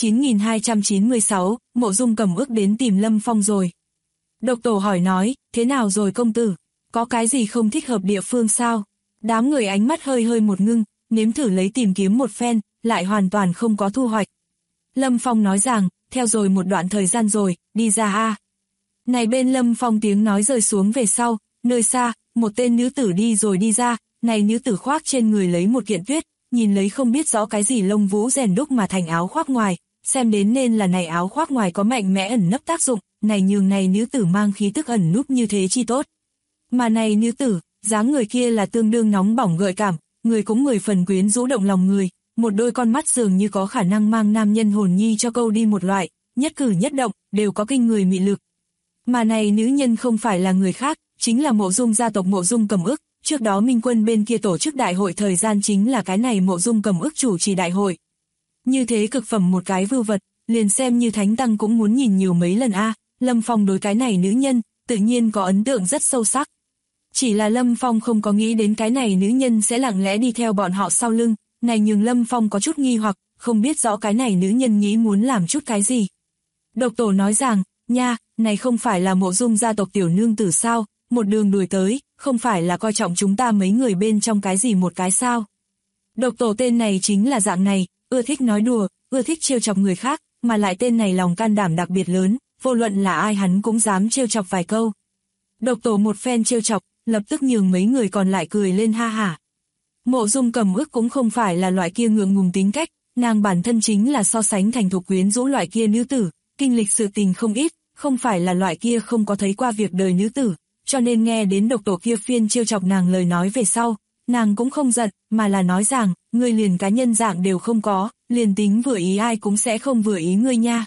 9296, Mộ Dung Cầm Ước đến tìm Lâm Phong rồi. Độc Tổ hỏi nói, thế nào rồi công tử? Có cái gì không thích hợp địa phương sao? Đám người ánh mắt hơi hơi một ngưng, nếm thử lấy tìm kiếm một phen, lại hoàn toàn không có thu hoạch. Lâm Phong nói rằng, theo rồi một đoạn thời gian rồi, đi ra a. Này bên Lâm Phong tiếng nói rơi xuống về sau, nơi xa, một tên nữ tử đi rồi đi ra, này nữ tử khoác trên người lấy một kiện tuyết, nhìn lấy không biết rõ cái gì lông vũ rèn đúc mà thành áo khoác ngoài, xem đến nên là này áo khoác ngoài có mạnh mẽ ẩn nấp tác dụng, này nhường này nữ tử mang khí tức ẩn núp như thế chi tốt. Mà này nữ tử, dáng người kia là tương đương nóng bỏng gợi cảm, người cũng 10 phần quyến rũ động lòng người, một đôi con mắt dường như có khả năng mang nam nhân hồn nhi cho câu đi một loại, nhất cử nhất động, đều có kinh người mị lực. Mà này nữ nhân không phải là người khác, chính là Mộ Dung gia tộc Mộ Dung Cầm Ước, trước đó Minh Quân bên kia tổ chức đại hội thời gian chính là cái này Mộ Dung Cầm Ước chủ trì đại hội. Như thế cực phẩm một cái vưu vật, liền xem như thánh tăng cũng muốn nhìn nhiều mấy lần a. Lâm Phong đối cái này nữ nhân, tự nhiên có ấn tượng rất sâu sắc. Chỉ là Lâm Phong không có nghĩ đến cái này nữ nhân sẽ lặng lẽ đi theo bọn họ sau lưng, này nhường Lâm Phong có chút nghi hoặc, không biết rõ cái này nữ nhân nghĩ muốn làm chút cái gì. Độc Tổ nói rằng, nha, này không phải là Mộ Dung gia tộc tiểu nương tử sao, một đường đuổi tới, không phải là coi trọng chúng ta mấy người bên trong cái gì một cái sao. Độc Tổ tên này chính là dạng này, ưa thích nói đùa, ưa thích trêu chọc người khác, mà lại tên này lòng can đảm đặc biệt lớn, vô luận là ai hắn cũng dám trêu chọc vài câu. Độc Tổ một phen trêu chọc, lập tức nhường mấy người còn lại cười lên ha hả. Mộ Dung Cầm Ước cũng không phải là loại kia ngượng ngùng tính cách, nàng bản thân chính là so sánh thành thục quyến rũ loại kia nữ tử, kinh lịch sự tình không ít, không phải là loại kia không có thấy qua việc đời nữ tử, cho nên nghe đến Độc Tổ kia phiên trêu chọc nàng lời nói về sau, nàng cũng không giận, mà là nói rằng, ngươi liền cá nhân dạng đều không có, liền tính vừa ý ai cũng sẽ không vừa ý ngươi nha.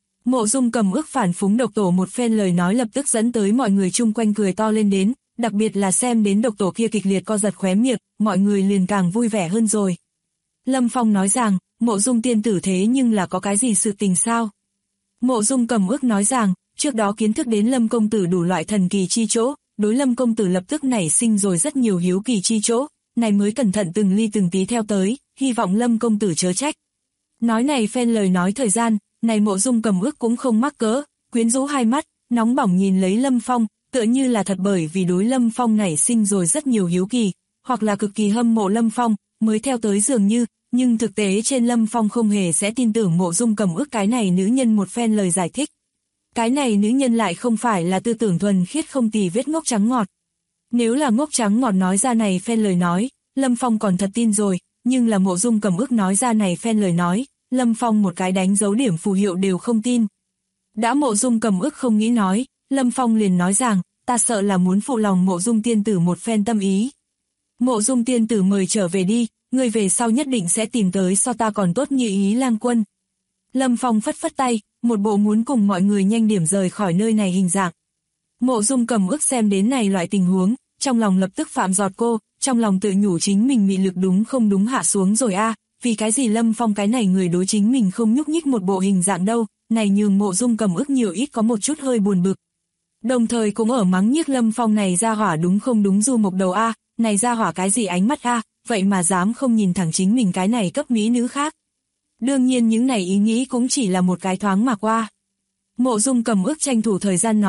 Mộ Dung Cầm Ước phản phúng Độc Tổ một phen lời nói lập tức dẫn tới mọi người chung quanh cười to lên đến, đặc biệt là xem đến Độc Tổ kia kịch liệt co giật khóe miệng, mọi người liền càng vui vẻ hơn rồi. Lâm Phong nói rằng, Mộ Dung tiên tử thế nhưng là có cái gì sự tình sao? Mộ Dung Cầm Ước nói rằng, trước đó kiến thức đến Lâm công tử đủ loại thần kỳ chi chỗ, đối Lâm công tử lập tức nảy sinh rồi rất nhiều hiếu kỳ chi chỗ, này mới cẩn thận từng ly từng tí theo tới, hy vọng Lâm công tử chớ trách. Nói này phen lời nói thời gian, này Mộ Dung Cầm Ước cũng không mắc cỡ, quyến rũ hai mắt, nóng bỏng nhìn lấy Lâm Phong, tựa như là thật bởi vì đối Lâm Phong nảy sinh rồi rất nhiều hiếu kỳ, hoặc là cực kỳ hâm mộ Lâm Phong, mới theo tới dường như, nhưng thực tế trên Lâm Phong không hề sẽ tin tưởng Mộ Dung Cầm Ước cái này nữ nhân một phen lời giải thích. Cái này nữ nhân lại không phải là tư tưởng thuần khiết không tì vết ngốc trắng ngọt. Nếu là ngốc trắng ngọt nói ra này phen lời nói, Lâm Phong còn thật tin rồi, nhưng là Mộ Dung Cầm Ước nói ra này phen lời nói, Lâm Phong một cái đánh dấu điểm phù hiệu đều không tin. Đã Mộ Dung Cầm Ước không nghĩ nói, Lâm Phong liền nói rằng, ta sợ là muốn phụ lòng Mộ Dung tiên tử một phen tâm ý. Mộ Dung tiên tử mời trở về đi, người về sau nhất định sẽ tìm tới so ta còn tốt như ý lang quân. Lâm Phong phất phất tay, một bộ muốn cùng mọi người nhanh điểm rời khỏi nơi này hình dạng. Mộ Dung Cầm Ước xem đến này loại tình huống, trong lòng lập tức phạm giọt cô, trong lòng tự nhủ chính mình mị lực đúng không đúng hạ xuống rồi a, vì cái gì Lâm Phong cái này người đối chính mình không nhúc nhích một bộ hình dạng đâu, này nhường Mộ Dung Cầm Ước nhiều ít có một chút hơi buồn bực. Đồng thời cũng ở mắng nhiếc Lâm Phong này ra hỏa đúng không đúng du mộc đầu a, này ra hỏa cái gì ánh mắt a, vậy mà dám không nhìn thẳng chính mình cái này cấp mỹ nữ khác. Đương nhiên những này ý nghĩ cũng chỉ là một cái thoáng mà qua. Mộ Dung Cầm Ước tranh thủ thời gian nói,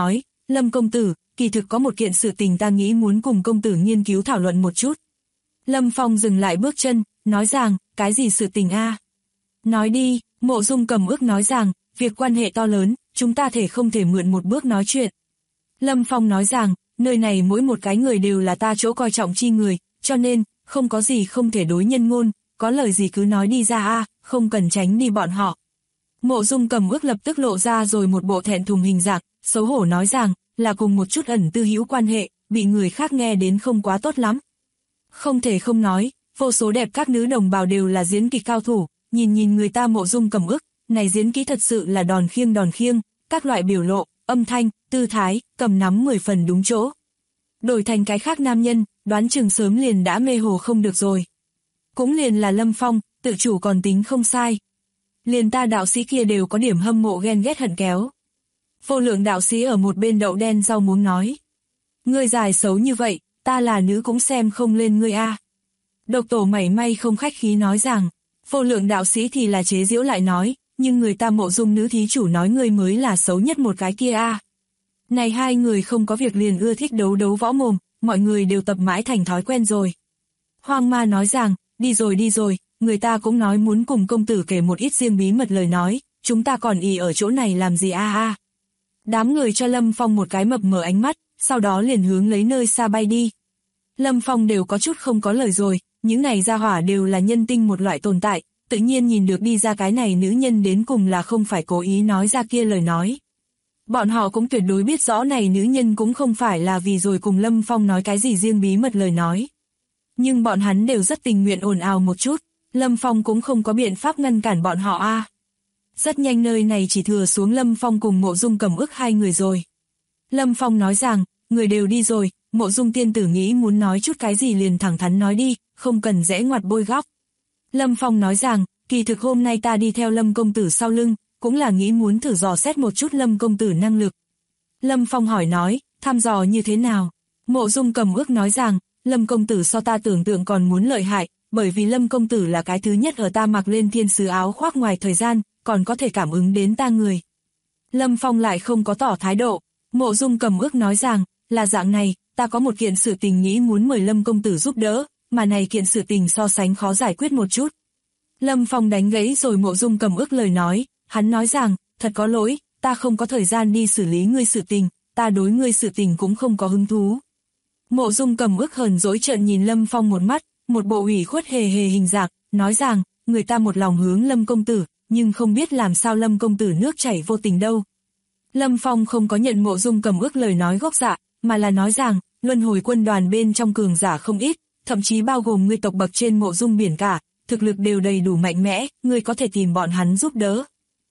Lâm công tử, kỳ thực có một kiện sự tình ta nghĩ muốn cùng công tử nghiên cứu thảo luận một chút. Lâm Phong dừng lại bước chân, nói rằng, cái gì sự tình a? Nói đi, Mộ Dung Cầm Ước nói rằng, việc quan hệ to lớn, chúng ta không thể mượn một bước nói chuyện. Lâm Phong nói rằng, nơi này mỗi một cái người đều là ta chỗ coi trọng chi người, cho nên, không có gì không thể đối nhân ngôn, có lời gì cứ nói đi ra a, không cần tránh đi bọn họ. Mộ Dung Cầm Ước lập tức lộ ra rồi một bộ thẹn thùng hình dạng, xấu hổ nói rằng, là cùng một chút ẩn tư hữu quan hệ, bị người khác nghe đến không quá tốt lắm. Không thể không nói, vô số đẹp các nữ đồng bào đều là diễn kịch cao thủ, nhìn người ta Mộ Dung Cầm Ước, này diễn kỹ thật sự là đòn khiêng, các loại biểu lộ, âm thanh, tư thái, cầm nắm 10 phần đúng chỗ. Đổi thành cái khác nam nhân, đoán chừng sớm liền đã mê hồ không được rồi. Cũng liền là Lâm Phong, tự chủ còn tính không sai. Liền ta đạo sĩ kia đều có điểm hâm mộ ghen ghét hận kéo. Vô Lượng đạo sĩ ở một bên đậu đen rau muống nói. Ngươi dài xấu như vậy, ta là nữ cũng xem không lên ngươi a. Độc Tổ mảy may không khách khí nói rằng, Vô Lượng đạo sĩ thì là chế giễu lại nói, nhưng người ta Mộ Dung nữ thí chủ nói ngươi mới là xấu nhất một cái kia a. Này hai người không có việc liền ưa thích đấu võ mồm, mọi người đều tập mãi thành thói quen rồi. Hoang Ma nói rằng, đi rồi, người ta cũng nói muốn cùng công tử kể một ít riêng bí mật lời nói, chúng ta còn ì ở chỗ này làm gì a. Đám người cho Lâm Phong một cái mập mờ ánh mắt, sau đó liền hướng lấy nơi xa bay đi. Lâm Phong đều có chút không có lời rồi, những này gia hỏa đều là nhân tinh một loại tồn tại, tự nhiên nhìn được đi ra cái này nữ nhân đến cùng là không phải cố ý nói ra kia lời nói. Bọn họ cũng tuyệt đối biết rõ này nữ nhân cũng không phải là vì rồi cùng Lâm Phong nói cái gì riêng bí mật lời nói. Nhưng bọn hắn đều rất tình nguyện ồn ào một chút, Lâm Phong cũng không có biện pháp ngăn cản bọn họ a. Rất nhanh nơi này chỉ thừa xuống Lâm Phong cùng Mộ Dung Cầm Ước hai người rồi. Lâm Phong nói rằng, người đều đi rồi, Mộ Dung tiên tử nghĩ muốn nói chút cái gì liền thẳng thắn nói đi, không cần rẽ ngoặt bôi góc. Lâm Phong nói rằng, kỳ thực hôm nay ta đi theo Lâm công tử sau lưng, cũng là nghĩ muốn thử dò xét một chút Lâm công tử năng lực. Lâm Phong hỏi nói, thăm dò như thế nào? Mộ Dung Cầm Ước nói rằng, Lâm công tử so ta tưởng tượng còn muốn lợi hại, bởi vì Lâm công tử là cái thứ nhất ở ta mặc lên thiên sứ áo khoác ngoài thời gian, còn có thể cảm ứng đến ta người. Lâm Phong lại không có tỏ thái độ. Mộ Dung Cầm Ước nói rằng, là dạng này, ta có một kiện sự tình nghĩ muốn mời Lâm công tử giúp đỡ, mà này kiện sự tình so sánh khó giải quyết một chút. Lâm Phong đánh gãy rồi Mộ Dung Cầm Ước lời nói, hắn nói rằng, thật có lỗi, ta không có thời gian đi xử lý ngươi sự tình, ta đối ngươi sự tình cũng không có hứng thú. Mộ Dung Cầm Ước hờn dỗi trợn nhìn Lâm Phong một mắt, một bộ ủy khuất hề hình dạng, nói rằng, người ta một lòng hướng Lâm công tử, nhưng không biết làm sao Lâm công tử nước chảy vô tình đâu. Lâm Phong không có nhận Mộ Dung Cầm Ước lời nói gốc dạ, mà là nói rằng, luân hồi quân đoàn bên trong cường giả không ít, thậm chí bao gồm ngươi tộc bậc trên Mộ Dung biển cả, thực lực đều đầy đủ mạnh mẽ, ngươi có thể tìm bọn hắn giúp đỡ.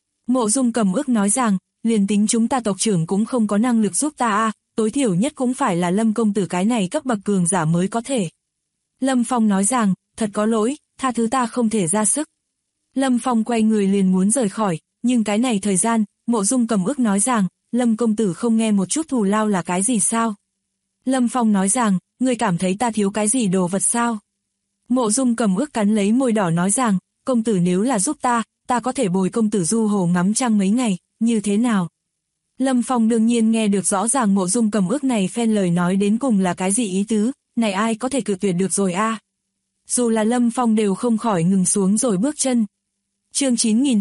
Mộ Dung Cầm Ước nói rằng, liền tính chúng ta tộc trưởng cũng không có năng lực giúp ta tối thiểu nhất cũng phải là Lâm công tử cái này cấp bậc cường giả mới có thể. Lâm Phong nói rằng, thật có lỗi, tha thứ ta không thể ra sức. Lâm Phong quay người liền muốn rời khỏi, nhưng cái này thời gian, Mộ Dung Cầm Ước nói rằng, Lâm công tử không nghe một chút thù lao là cái gì sao? Lâm Phong nói rằng, ngươi cảm thấy ta thiếu cái gì đồ vật sao? Mộ Dung Cầm Ước cắn lấy môi đỏ nói rằng, công tử nếu là giúp ta có thể bồi công tử du hồ ngắm trăng mấy ngày, như thế nào? Lâm Phong đương nhiên nghe được rõ ràng Mộ Dung Cầm Ước này phen lời nói đến cùng là cái gì ý tứ, này ai có thể cự tuyệt được rồi a? Dù là Lâm Phong đều không khỏi ngừng xuống rồi bước chân. Chương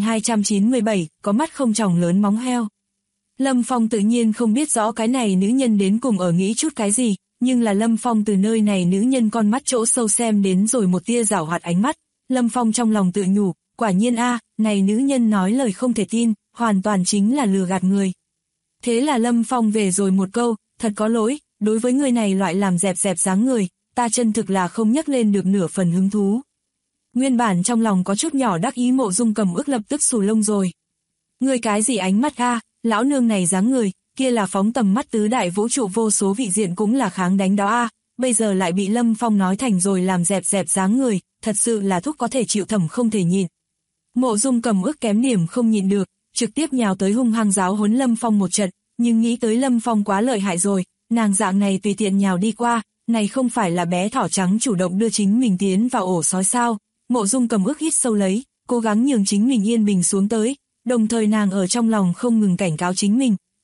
9297, có mắt không tròng lớn móng heo. Lâm Phong tự nhiên không biết rõ cái này nữ nhân đến cùng ở nghĩ chút cái gì, nhưng là Lâm Phong từ nơi này nữ nhân con mắt chỗ sâu xem đến rồi một tia giảo hoạt ánh mắt. Lâm Phong trong lòng tự nhủ, quả nhiên này nữ nhân nói lời không thể tin, hoàn toàn chính là lừa gạt người. Thế là Lâm Phong về rồi một câu, thật có lỗi, đối với người này loại làm dẹp dáng người, ta chân thực là không nhắc lên được nửa phần hứng thú. Nguyên bản trong lòng có chút nhỏ đắc ý Mộ Dung Cầm Ước lập tức xù lông rồi. Người cái gì ánh mắt lão nương này dáng người, kia là phóng tầm mắt tứ đại vũ trụ vô số vị diện cũng là kháng đánh đó bây giờ lại bị Lâm Phong nói thành rồi làm dẹp dáng người, thật sự là thúc có thể chịu thẩm không thể nhịn. Mộ Dung Cầm Ước kém điểm không nhịn được, trực tiếp nhào tới hung hăng giáo huấn Lâm Phong một trận, nhưng nghĩ tới Lâm Phong quá lợi hại rồi, nàng dạng này tùy tiện nhào đi qua, này không phải là bé thỏ trắng chủ động đưa chính mình tiến vào ổ sói sao? Mộ Dung Cầm Ước hít sâu lấy, cố gắng nhường chính mình yên bình xuống tới, đồng thời nàng ở trong lòng không ngừng cảnh cáo chính mình,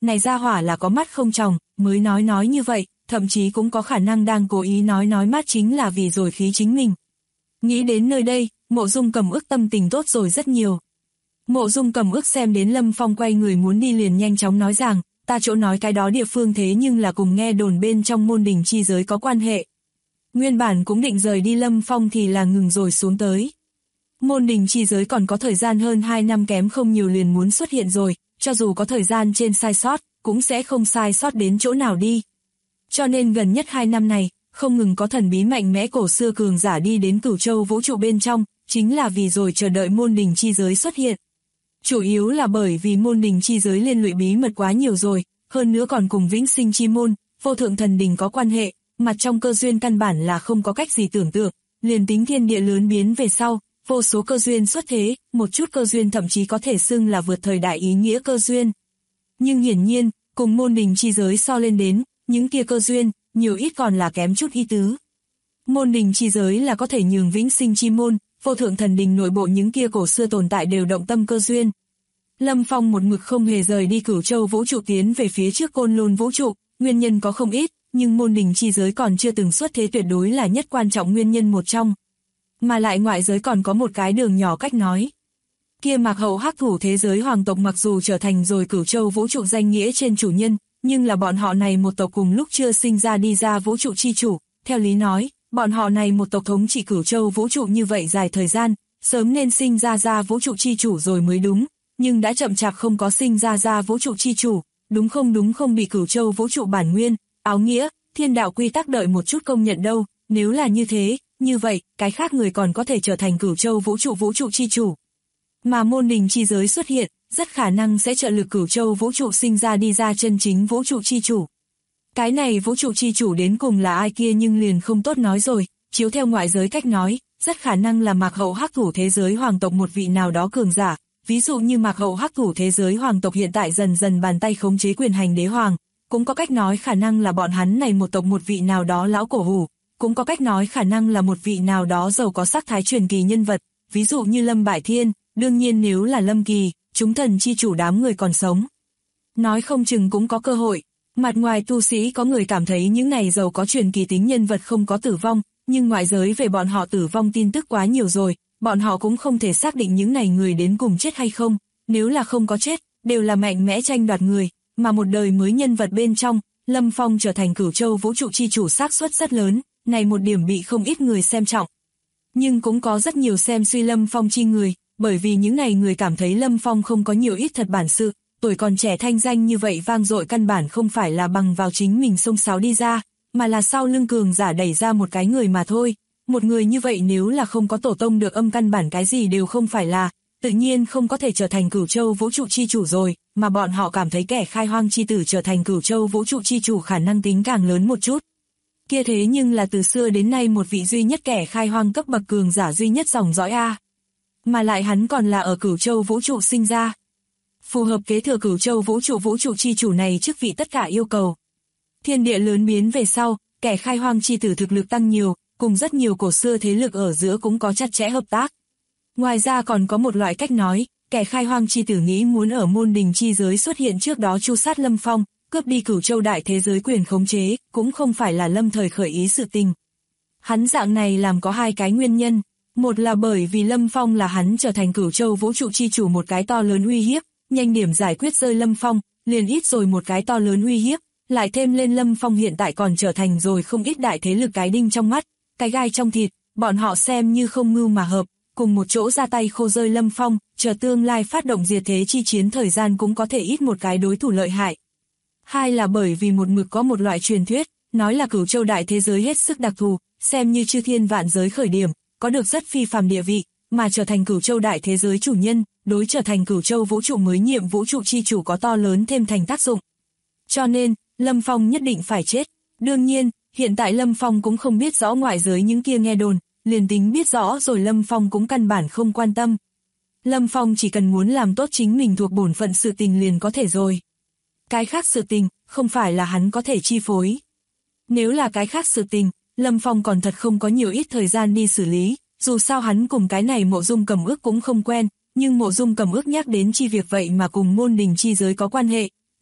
này gia hỏa là có mắt không tròng, mới nói như vậy, thậm chí cũng có khả năng đang cố ý nói mắt chính là vì rồi khí chính mình. Nghĩ đến nơi đây, Mộ Dung Cầm Ước tâm tình tốt rồi rất nhiều. Mộ Dung Cầm Ước xem đến Lâm Phong quay người muốn đi liền nhanh chóng nói rằng, ta chỗ nói cái đó địa phương thế nhưng là cùng nghe đồn bên trong môn đình chi giới có quan hệ. Nguyên bản cũng định rời đi Lâm Phong thì là ngừng rồi xuống tới. Môn đình chi giới còn có thời gian hơn 2 năm kém không nhiều liền muốn xuất hiện rồi, cho dù có thời gian trên sai sót, cũng sẽ không sai sót đến chỗ nào đi. Cho nên gần nhất 2 năm này, không ngừng có thần bí mạnh mẽ cổ xưa cường giả đi đến Cửu Châu vũ trụ bên trong, chính là vì rồi chờ đợi môn đình chi giới xuất hiện. Chủ yếu là bởi vì môn đình chi giới liên lụy bí mật quá nhiều rồi, hơn nữa còn cùng vĩnh sinh chi môn, vô thượng thần đình có quan hệ, mặt trong cơ duyên căn bản là không có cách gì tưởng tượng, liền tính thiên địa lớn biến về sau, vô số cơ duyên xuất thế, một chút cơ duyên thậm chí có thể xưng là vượt thời đại ý nghĩa cơ duyên. Nhưng hiển nhiên, cùng môn đình chi giới so lên đến, những kia cơ duyên, nhiều ít còn là kém chút ý tứ. Môn đình chi giới là có thể nhường vĩnh sinh chi môn, vô thượng thần đình nội bộ những kia cổ xưa tồn tại đều động tâm cơ duyên. Lâm Phong một mực không hề rời đi Cửu Châu vũ trụ tiến về phía trước Côn Lôn vũ trụ, nguyên nhân có không ít, nhưng môn đình chi giới còn chưa từng xuất thế tuyệt đối là nhất quan trọng nguyên nhân một trong. Mà lại ngoại giới còn có một cái đường nhỏ cách nói. Kia Mạc Hậu hắc thủ thế giới hoàng tộc mặc dù trở thành rồi Cửu Châu vũ trụ danh nghĩa trên chủ nhân, nhưng là bọn họ này một tộc cùng lúc chưa sinh ra đi ra vũ trụ chi chủ, theo lý nói, bọn họ này một tộc thống trị Cửu Châu vũ trụ như vậy dài thời gian, sớm nên sinh ra vũ trụ chi chủ rồi mới đúng, nhưng đã chậm chạp không có sinh ra vũ trụ chi chủ, đúng không bị Cửu Châu vũ trụ bản nguyên, áo nghĩa, thiên đạo quy tắc đợi một chút công nhận đâu, nếu là như thế, như vậy, cái khác người còn có thể trở thành Cửu Châu vũ trụ chi chủ. Mà môn đình chi giới xuất hiện, rất khả năng sẽ trợ lực Cửu Châu vũ trụ sinh ra đi ra chân chính vũ trụ chi chủ. Cái này vũ trụ chi chủ đến cùng là ai kia nhưng liền không tốt nói rồi, chiếu theo ngoại giới cách nói, rất khả năng là Mạc Hậu hắc thủ thế giới hoàng tộc một vị nào đó cường giả, ví dụ như Mạc Hậu hắc thủ thế giới hoàng tộc hiện tại dần dần bàn tay khống chế quyền hành đế hoàng, cũng có cách nói khả năng là bọn hắn này một tộc một vị nào đó lão cổ hủ, cũng có cách nói khả năng là một vị nào đó giàu có sắc thái truyền kỳ nhân vật, ví dụ như Lâm Bại Thiên, đương nhiên nếu là Lâm Kỳ, chúng thần chi chủ đám người còn sống. Nói không chừng cũng có cơ hội. Mặt ngoài tu sĩ có người cảm thấy những này giàu có truyền kỳ tính nhân vật không có tử vong, nhưng ngoại giới về bọn họ tử vong tin tức quá nhiều rồi, bọn họ cũng không thể xác định những này người đến cùng chết hay không, nếu là không có chết, đều là mạnh mẽ tranh đoạt người, mà một đời mới nhân vật bên trong, Lâm Phong trở thành Cửu Châu vũ trụ chi chủ xác suất rất lớn, này một điểm bị không ít người xem trọng. Nhưng cũng có rất nhiều xem suy Lâm Phong chi người, bởi vì những này người cảm thấy Lâm Phong không có nhiều ít thật bản sự, tuổi còn trẻ thanh danh như vậy vang dội căn bản không phải là bằng vào chính mình xông xáo đi ra, mà là sau lưng cường giả đẩy ra một cái người mà thôi. Một người như vậy nếu là không có tổ tông được âm căn bản cái gì đều không phải là, tự nhiên không có thể trở thành Cửu Châu vũ trụ chi chủ rồi, mà bọn họ cảm thấy kẻ khai hoang chi tử trở thành Cửu Châu vũ trụ chi chủ khả năng tính càng lớn một chút. Kia thế nhưng là từ xưa đến nay một vị duy nhất kẻ khai hoang cấp bậc cường giả duy nhất dòng dõi A. Mà lại hắn còn là ở Cửu Châu vũ trụ sinh ra. Phù hợp kế thừa Cửu Châu vũ trụ chi chủ này chức vị tất cả yêu cầu. Thiên địa lớn biến về sau, kẻ khai hoang chi tử thực lực tăng nhiều, cùng rất nhiều cổ xưa thế lực ở giữa cũng có chặt chẽ hợp tác. Ngoài ra còn có một loại cách nói, kẻ khai hoang chi tử nghĩ muốn ở môn đình chi giới xuất hiện trước đó tru sát Lâm Phong, cướp đi Cửu Châu đại thế giới quyền khống chế, cũng không phải là lâm thời khởi ý sự tình. Hắn dạng này làm có hai cái nguyên nhân, một là bởi vì Lâm Phong là hắn trở thành Cửu Châu vũ trụ chi chủ một cái to lớn uy hiếp, nhanh điểm giải quyết rơi Lâm Phong, liền ít rồi một cái to lớn uy hiếp, lại thêm lên Lâm Phong hiện tại còn trở thành rồi không ít đại thế lực cái đinh trong mắt, cái gai trong thịt, bọn họ xem như không mưu mà hợp, cùng một chỗ ra tay khô rơi Lâm Phong, chờ tương lai phát động diệt thế chi chiến thời gian cũng có thể ít một cái đối thủ lợi hại. Hai là bởi vì một mực có một loại truyền thuyết, nói là Cửu Châu đại thế giới hết sức đặc thù, xem như chư thiên vạn giới khởi điểm, có được rất phi phàm địa vị, mà trở thành Cửu Châu đại thế giới chủ nhân, đối trở thành Cửu Châu vũ trụ mới nhiệm vũ trụ chi chủ có to lớn thêm thành tác dụng. Cho nên, Lâm Phong nhất định phải chết. Đương nhiên, hiện tại Lâm Phong cũng không biết rõ ngoại giới những kia nghe đồn, liền tính biết rõ rồi Lâm Phong cũng căn bản không quan tâm. Lâm Phong chỉ cần muốn làm tốt chính mình thuộc bổn phận sự tình liền có thể rồi. Cái khác sự tình, không phải là hắn có thể chi phối. Nếu là cái khác sự tình, Lâm Phong còn thật không có nhiều ít thời gian đi xử lý, dù sao hắn cùng cái này Mộ Dung Cầm Ước cũng không quen, nhưng Mộ Dung Cầm Ước nhắc đến chi việc vậy mà cùng môn đình chi giới có quan hệ,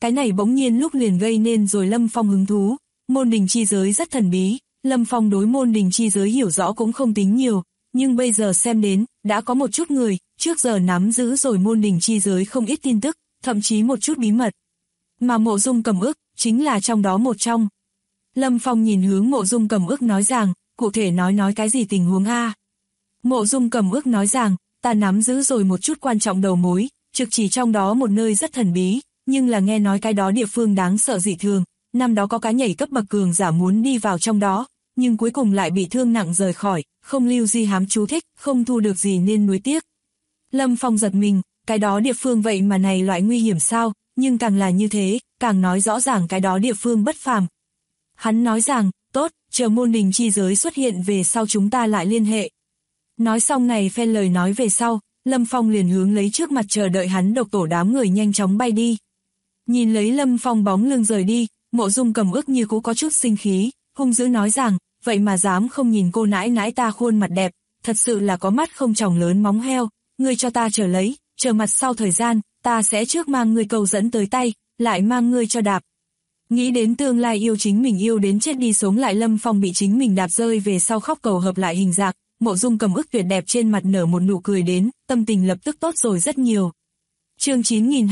cái này bỗng nhiên lúc liền gây nên rồi Lâm Phong hứng thú. Môn đình chi giới rất thần bí, Lâm Phong đối môn đình chi giới hiểu rõ cũng không tính nhiều, nhưng bây giờ xem đến, đã có một chút người, trước giờ nắm giữ rồi môn đình chi giới không ít tin tức, thậm chí một chút bí mật. Mà Mộ Dung Cầm Ức, chính là trong đó một trong. Lâm Phong nhìn hướng Mộ Dung Cầm Ức nói rằng, cụ thể nói cái gì tình huống a? Mộ Dung Cầm Ức nói rằng, ta nắm giữ rồi một chút quan trọng đầu mối, trực chỉ trong đó một nơi rất thần bí, nhưng là nghe nói cái đó địa phương đáng sợ dị thường, năm đó có cái nhảy cấp bậc cường giả muốn đi vào trong đó, nhưng cuối cùng lại bị thương nặng rời khỏi, không lưu di hám chú thích, không thu được gì nên nuối tiếc. Lâm Phong giật mình, cái đó địa phương vậy mà này loại nguy hiểm sao, nhưng càng là như thế, càng nói rõ ràng cái đó địa phương bất phàm. Hắn nói rằng, tốt, chờ môn đình chi giới xuất hiện về sau chúng ta lại liên hệ. Nói xong này phen lời nói về sau, Lâm Phong liền hướng lấy trước mặt chờ đợi hắn Độc Tổ đám người nhanh chóng bay đi. Nhìn lấy Lâm Phong bóng lưng rời đi, Mộ Dung Cầm Ức như cũ có chút sinh khí, hung dữ nói rằng, vậy mà dám không nhìn cô nãi nãi ta khuôn mặt đẹp, thật sự là có mắt không tròng lớn móng heo, ngươi cho ta chờ lấy, chờ mặt sau thời gian, ta sẽ trước mang ngươi cầu dẫn tới tay, lại mang ngươi cho đạp. Nghĩ đến tương lai yêu chính mình yêu đến chết đi sống lại Lâm Phong bị chính mình đạp rơi về sau khóc cầu hợp lại hình dạng, Mộ Dung Cầm Ức tuyệt đẹp trên mặt nở một nụ cười đến, tâm tình lập tức tốt rồi rất nhiều. Chương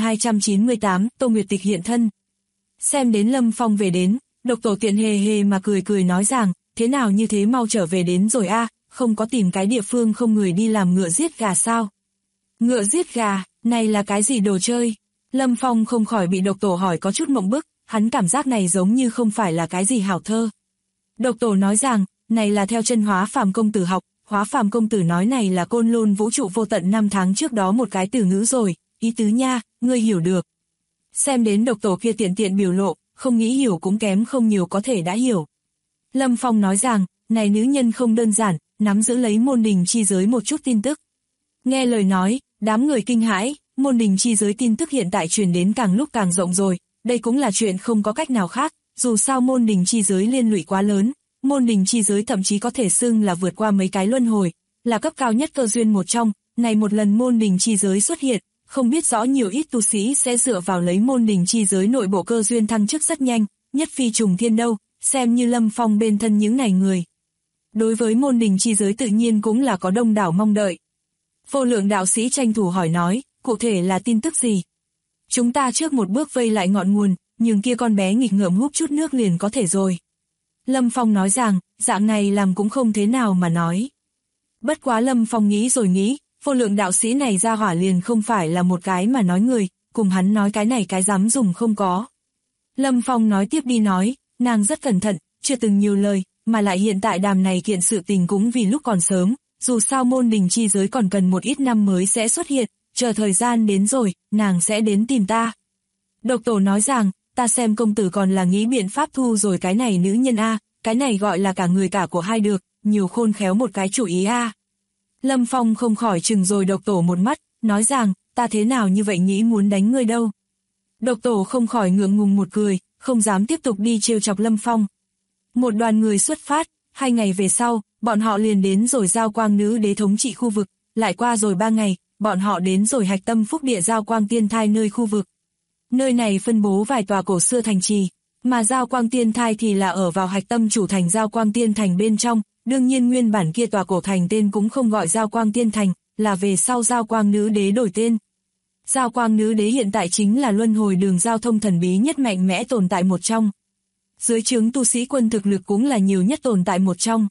9298, Tô Nguyệt Tịch hiện thân. Xem đến Lâm Phong về đến, Độc Tổ tiện hề hề mà cười nói rằng, thế nào như thế mau trở về đến rồi a, không có tìm cái địa phương không người đi làm ngựa giết gà sao? Ngựa giết gà, này là cái gì đồ chơi? Lâm Phong không khỏi bị Độc Tổ hỏi có chút mộng bức, hắn cảm giác này giống như không phải là cái gì hảo thơ. Độc Tổ nói rằng, này là theo chân Hóa Phàm công tử học, Hóa Phàm công tử nói này là côn lôn vũ trụ vô tận 5 tháng trước đó một cái từ ngữ rồi, ý tứ nha, ngươi hiểu được. Xem đến Độc Tổ kia tiện biểu lộ, không nghĩ hiểu cũng kém không nhiều có thể đã hiểu. Lâm Phong nói rằng, này nữ nhân không đơn giản, nắm giữ lấy môn đình chi giới một chút tin tức. Nghe lời nói, đám người kinh hãi, môn đình chi giới tin tức hiện tại truyền đến càng lúc càng rộng rồi, đây cũng là chuyện không có cách nào khác, dù sao môn đình chi giới liên lụy quá lớn, môn đình chi giới thậm chí có thể xưng là vượt qua mấy cái luân hồi, là cấp cao nhất cơ duyên một trong, này một lần môn đình chi giới xuất hiện, không biết rõ nhiều ít tu sĩ sẽ dựa vào lấy môn đình chi giới nội bộ cơ duyên thăng chức rất nhanh, nhất phi trùng thiên đâu, xem như Lâm Phong bên thân những này người. Đối với môn đình chi giới tự nhiên cũng là có đông đảo mong đợi. Vô lượng đạo sĩ tranh thủ hỏi nói, cụ thể là tin tức gì? Chúng ta trước một bước vây lại ngọn nguồn, nhưng kia con bé nghịch ngợm húp chút nước liền có thể rồi. Lâm Phong nói rằng, dạng này làm cũng không thế nào mà nói. Bất quá Lâm Phong nghĩ rồi nghĩ, vô lượng đạo sĩ này ra hỏa liền không phải là một cái mà nói người, cùng hắn nói cái này cái dám dùng không có. Lâm Phong nói tiếp đi nói, nàng rất cẩn thận, chưa từng nhiều lời, mà lại hiện tại đàm này kiện sự tình cũng vì lúc còn sớm, dù sao môn đình chi giới còn cần một ít năm mới sẽ xuất hiện, chờ thời gian đến rồi, nàng sẽ đến tìm ta. Độc Tổ nói rằng, ta xem công tử còn là nghĩ biện pháp thu rồi cái này nữ nhân a, cái này gọi là cả người cả của hai được, nhiều khôn khéo một cái chủ ý a. Lâm Phong không khỏi chừng rồi Độc Tổ một mắt, nói rằng, ta thế nào như vậy nghĩ muốn đánh ngươi đâu. Độc Tổ không khỏi ngượng ngùng một cười, không dám tiếp tục đi trêu chọc Lâm Phong. Một đoàn người xuất phát, 2 ngày về sau, bọn họ liền đến rồi Giao Quang Nữ Đế thống trị khu vực, lại qua rồi 3 ngày, bọn họ đến rồi Hạch Tâm Phúc Địa Giao Quang Tiên Thai nơi khu vực. Nơi này phân bố vài tòa cổ xưa thành trì, mà Giao Quang Tiên Thai thì là ở vào Hạch Tâm chủ thành Giao Quang Tiên Thành bên trong, đương nhiên nguyên bản kia tòa cổ thành tên cũng không gọi Giao Quang Tiên Thành, là về sau Giao Quang Nữ Đế đổi tên. Giao Quang Nữ Đế hiện tại chính là luân hồi đường giao thông thần bí nhất mạnh mẽ tồn tại một trong. Dưới trướng tu sĩ quân thực lực cũng là nhiều nhất tồn tại một trong.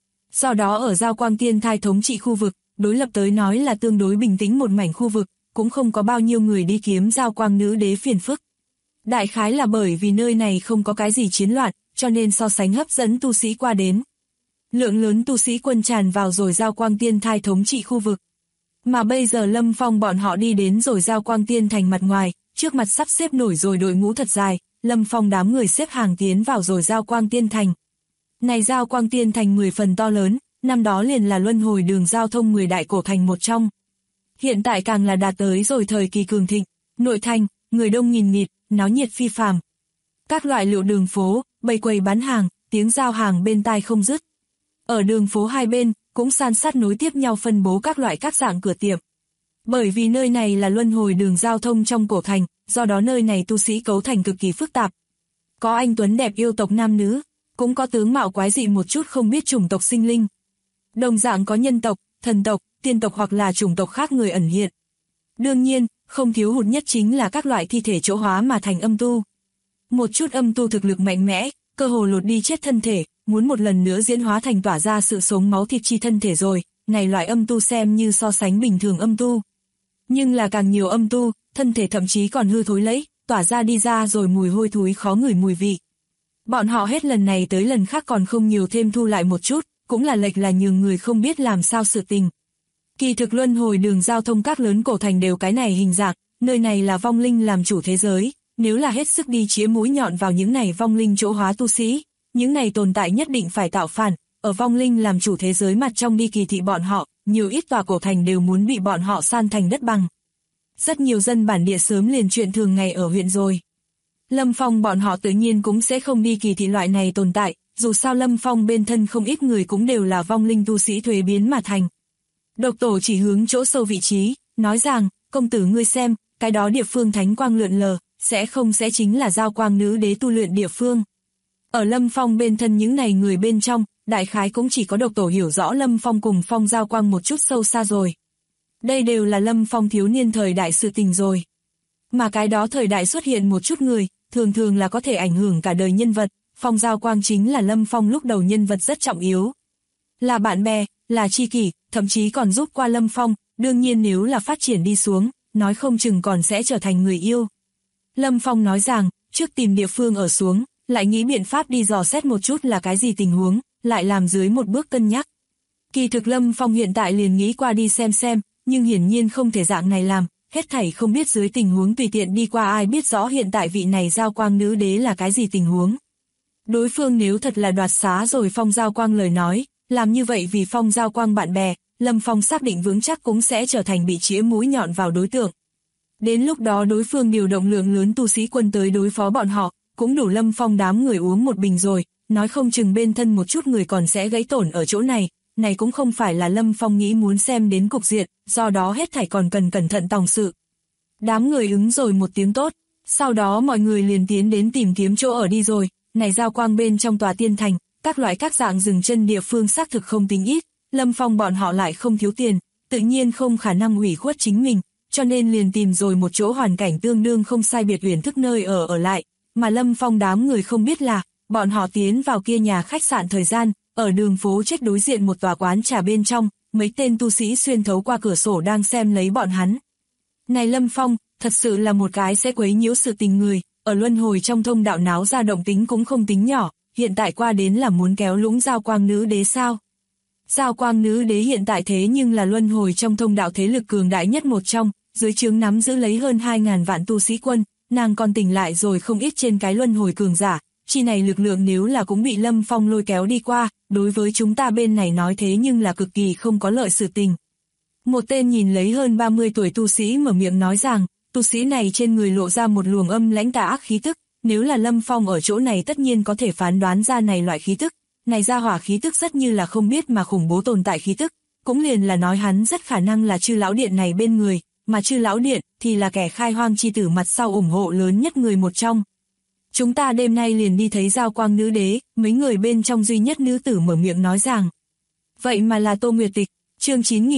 Do đó ở Giao Quang Tiên Thai thống trị khu vực, đối lập tới nói là tương đối bình tĩnh một mảnh khu vực, cũng không có bao nhiêu người đi kiếm Giao Quang Nữ Đế phiền phức. Đại khái là bởi vì nơi này không có cái gì chiến loạn, cho nên so sánh hấp dẫn tu sĩ qua đến. Lượng lớn tu sĩ quân tràn vào rồi Giao Quang Tiên Thai thống trị khu vực. Mà bây giờ Lâm Phong bọn họ đi đến rồi Giao Quang Tiên Thành mặt ngoài, trước mặt sắp xếp nổi rồi đội ngũ thật dài, Lâm Phong đám người xếp hàng tiến vào rồi Giao Quang Tiên Thành. Này Giao Quang Tiên Thành 10 phần to lớn, năm đó liền là luân hồi đường giao thông 10 đại cổ thành một trong. Hiện tại càng là đạt tới rồi thời kỳ cường thịnh, nội thành, người đông nghìn nghịt, náo nhiệt phi phàm. Các loại liệu đường phố, bày quầy bán hàng, tiếng giao hàng bên tai không dứt. Ở đường phố hai bên, cũng san sát nối tiếp nhau phân bố các loại các dạng cửa tiệm. Bởi vì nơi này là luân hồi đường giao thông trong cổ thành, do đó nơi này tu sĩ cấu thành cực kỳ phức tạp. Có anh tuấn đẹp yêu tộc nam nữ, cũng có tướng mạo quái dị một chút không biết chủng tộc sinh linh. Đồng dạng có nhân tộc, thần tộc, tiên tộc hoặc là chủng tộc khác người ẩn hiện. Đương nhiên, không thiếu hụt nhất chính là các loại thi thể chỗ hóa mà thành âm tu. Một chút âm tu thực lực mạnh mẽ, cơ hồ lột đi chết thân thể, muốn một lần nữa diễn hóa thành tỏa ra sự sống máu thịt chi thân thể rồi, này loại âm tu xem như so sánh bình thường âm tu. Nhưng là càng nhiều âm tu, thân thể thậm chí còn hư thối lấy, tỏa ra đi ra rồi mùi hôi thối khó ngửi mùi vị. Bọn họ hết lần này tới lần khác còn không nhiều thêm thu lại một chút, cũng là lệch là nhường người không biết làm sao sự tình. Kỳ thực luân hồi đường giao thông các lớn cổ thành đều cái này hình dạng, nơi này là vong linh làm chủ thế giới, nếu là hết sức đi chĩa mũi nhọn vào những này vong linh chỗ hóa tu sĩ, những này tồn tại nhất định phải tạo phản, ở vong linh làm chủ thế giới mặt trong đi kỳ thị bọn họ, nhiều ít tòa cổ thành đều muốn bị bọn họ san thành đất bằng. Rất nhiều dân bản địa sớm liền chuyện thường ngày ở huyện rồi. Lâm Phong bọn họ tự nhiên cũng sẽ không đi kỳ thị loại này tồn tại, dù sao Lâm Phong bên thân không ít người cũng đều là vong linh tu sĩ thuế biến mà thành. Độc tổ chỉ hướng chỗ sâu vị trí, nói rằng, công tử ngươi xem, cái đó địa phương thánh quang lượn lờ, sẽ chính là giao quang nữ đế tu luyện địa phương. Ở Lâm Phong bên thân những này người bên trong, đại khái cũng chỉ có độc tổ hiểu rõ Lâm Phong cùng Phong giao quang một chút sâu xa rồi. Đây đều là Lâm Phong thiếu niên thời đại sự tình rồi. Mà cái đó thời đại xuất hiện một chút người, thường thường là có thể ảnh hưởng cả đời nhân vật, Phong giao quang chính là Lâm Phong lúc đầu nhân vật rất trọng yếu. Là bạn bè, là tri kỷ, thậm chí còn giúp qua Lâm Phong, đương nhiên nếu là phát triển đi xuống, nói không chừng còn sẽ trở thành người yêu. Lâm Phong nói rằng, trước tìm địa phương ở xuống, lại nghĩ biện pháp đi dò xét một chút là cái gì tình huống, lại làm dưới một bước cân nhắc. Kỳ thực Lâm Phong hiện tại liền nghĩ qua đi xem, nhưng hiển nhiên không thể dạng này làm, hết thảy không biết dưới tình huống tùy tiện đi qua ai biết rõ hiện tại vị này giao quang nữ đế là cái gì tình huống. Đối phương nếu thật là đoạt xá rồi Phong giao quang lời nói, làm như vậy vì Phong giao quang bạn bè, Lâm Phong xác định vững chắc cũng sẽ trở thành bị chĩa mũi nhọn vào đối tượng. Đến lúc đó đối phương điều động lượng lớn tu sĩ quân tới đối phó bọn họ, cũng đủ Lâm Phong đám người uống một bình rồi, nói không chừng bên thân một chút người còn sẽ gãy tổn ở chỗ này cũng không phải là Lâm Phong nghĩ muốn xem đến cục diện, do đó hết thảy còn cần cẩn thận tòng sự. Đám người ứng rồi một tiếng tốt, sau đó mọi người liền tiến đến tìm kiếm chỗ ở đi rồi, này giao quang bên trong tòa tiên thành, các loại các dạng dừng chân địa phương xác thực không tính ít, Lâm Phong bọn họ lại không thiếu tiền, tự nhiên không khả năng ủy khuất chính mình, cho nên liền tìm rồi một chỗ hoàn cảnh tương đương không sai biệt uyển thức nơi ở lại, mà Lâm Phong đám người không biết là, bọn họ tiến vào kia nhà khách sạn thời gian, ở đường phố trách đối diện một tòa quán trà bên trong, mấy tên tu sĩ xuyên thấu qua cửa sổ đang xem lấy bọn hắn. Này Lâm Phong, thật sự là một cái sẽ quấy nhiễu sự tình người, ở luân hồi trong thông đạo náo ra động tính cũng không tính nhỏ, hiện tại qua đến là muốn kéo lũng giao quang nữ đế sao. Giao quang nữ đế hiện tại thế nhưng là luân hồi trong thông đạo thế lực cường đại nhất một trong, dưới trướng nắm giữ lấy hơn 2.000 vạn tu sĩ quân, nàng còn tỉnh lại rồi không ít trên cái luân hồi cường giả, chi này lực lượng nếu là cũng bị Lâm Phong lôi kéo đi qua, đối với chúng ta bên này nói thế nhưng là cực kỳ không có lợi sự tình. Một tên nhìn lấy hơn 30 tuổi tu sĩ mở miệng nói rằng, tu sĩ này trên người lộ ra một luồng âm lãnh tà ác khí tức, nếu là Lâm Phong ở chỗ này tất nhiên có thể phán đoán ra này loại khí tức, này ra hỏa khí tức rất như là không biết mà khủng bố tồn tại khí tức, cũng liền là nói hắn rất khả năng là Chư lão điện này bên người, mà Chư lão điện thì là kẻ khai hoang chi tử mặt sau ủng hộ lớn nhất người một trong. Chúng ta đêm nay liền đi thấy giao quang nữ đế, mấy người bên trong duy nhất nữ tử mở miệng nói rằng. Vậy mà là Tô Nguyệt Tịch, chương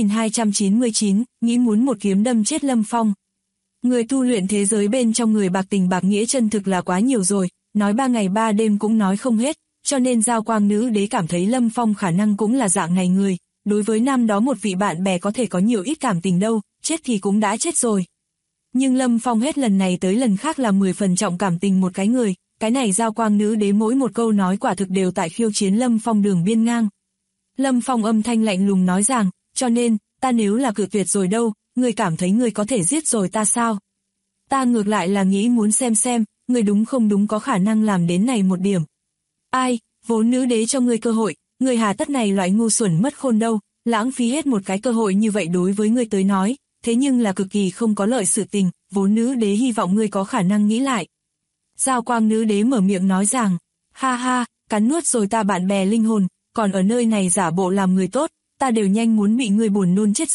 9299, nghĩ muốn một kiếm đâm chết Lâm Phong. Người tu luyện thế giới bên trong người bạc tình bạc nghĩa chân thực là quá nhiều rồi, nói 3 ngày 3 đêm cũng nói không hết, cho nên giao quang nữ đế cảm thấy Lâm Phong khả năng cũng là dạng này người, đối với năm đó một vị bạn bè có thể có nhiều ít cảm tình đâu, chết thì cũng đã chết rồi. Nhưng Lâm Phong hết lần này tới lần khác là 10 phần trọng cảm tình một cái người, cái này giao quang nữ đế mỗi một câu nói quả thực đều tại khiêu chiến Lâm Phong đường biên ngang. Lâm Phong âm thanh lạnh lùng nói rằng, cho nên, ta nếu là cự tuyệt rồi đâu, ngươi cảm thấy ngươi có thể giết rồi ta sao? Ta ngược lại là nghĩ muốn xem, ngươi đúng không đúng có khả năng làm đến này một điểm. Ai, vốn nữ đế cho ngươi cơ hội, ngươi hà tất này loại ngu xuẩn mất khôn đâu, lãng phí hết một cái cơ hội như vậy đối với ngươi tới nói, thế nhưng là cực kỳ không có lợi sự tình, vốn nữ đế hy vọng ngươi có khả năng nghĩ lại. Giao quang nữ đế mở miệng nói rằng, ha ha, cắn nuốt rồi ta bạn bè linh hồn, còn ở nơi này giả bộ làm người tốt, ta đều nhanh muốn bị ngươi buồn nôn chết rồi,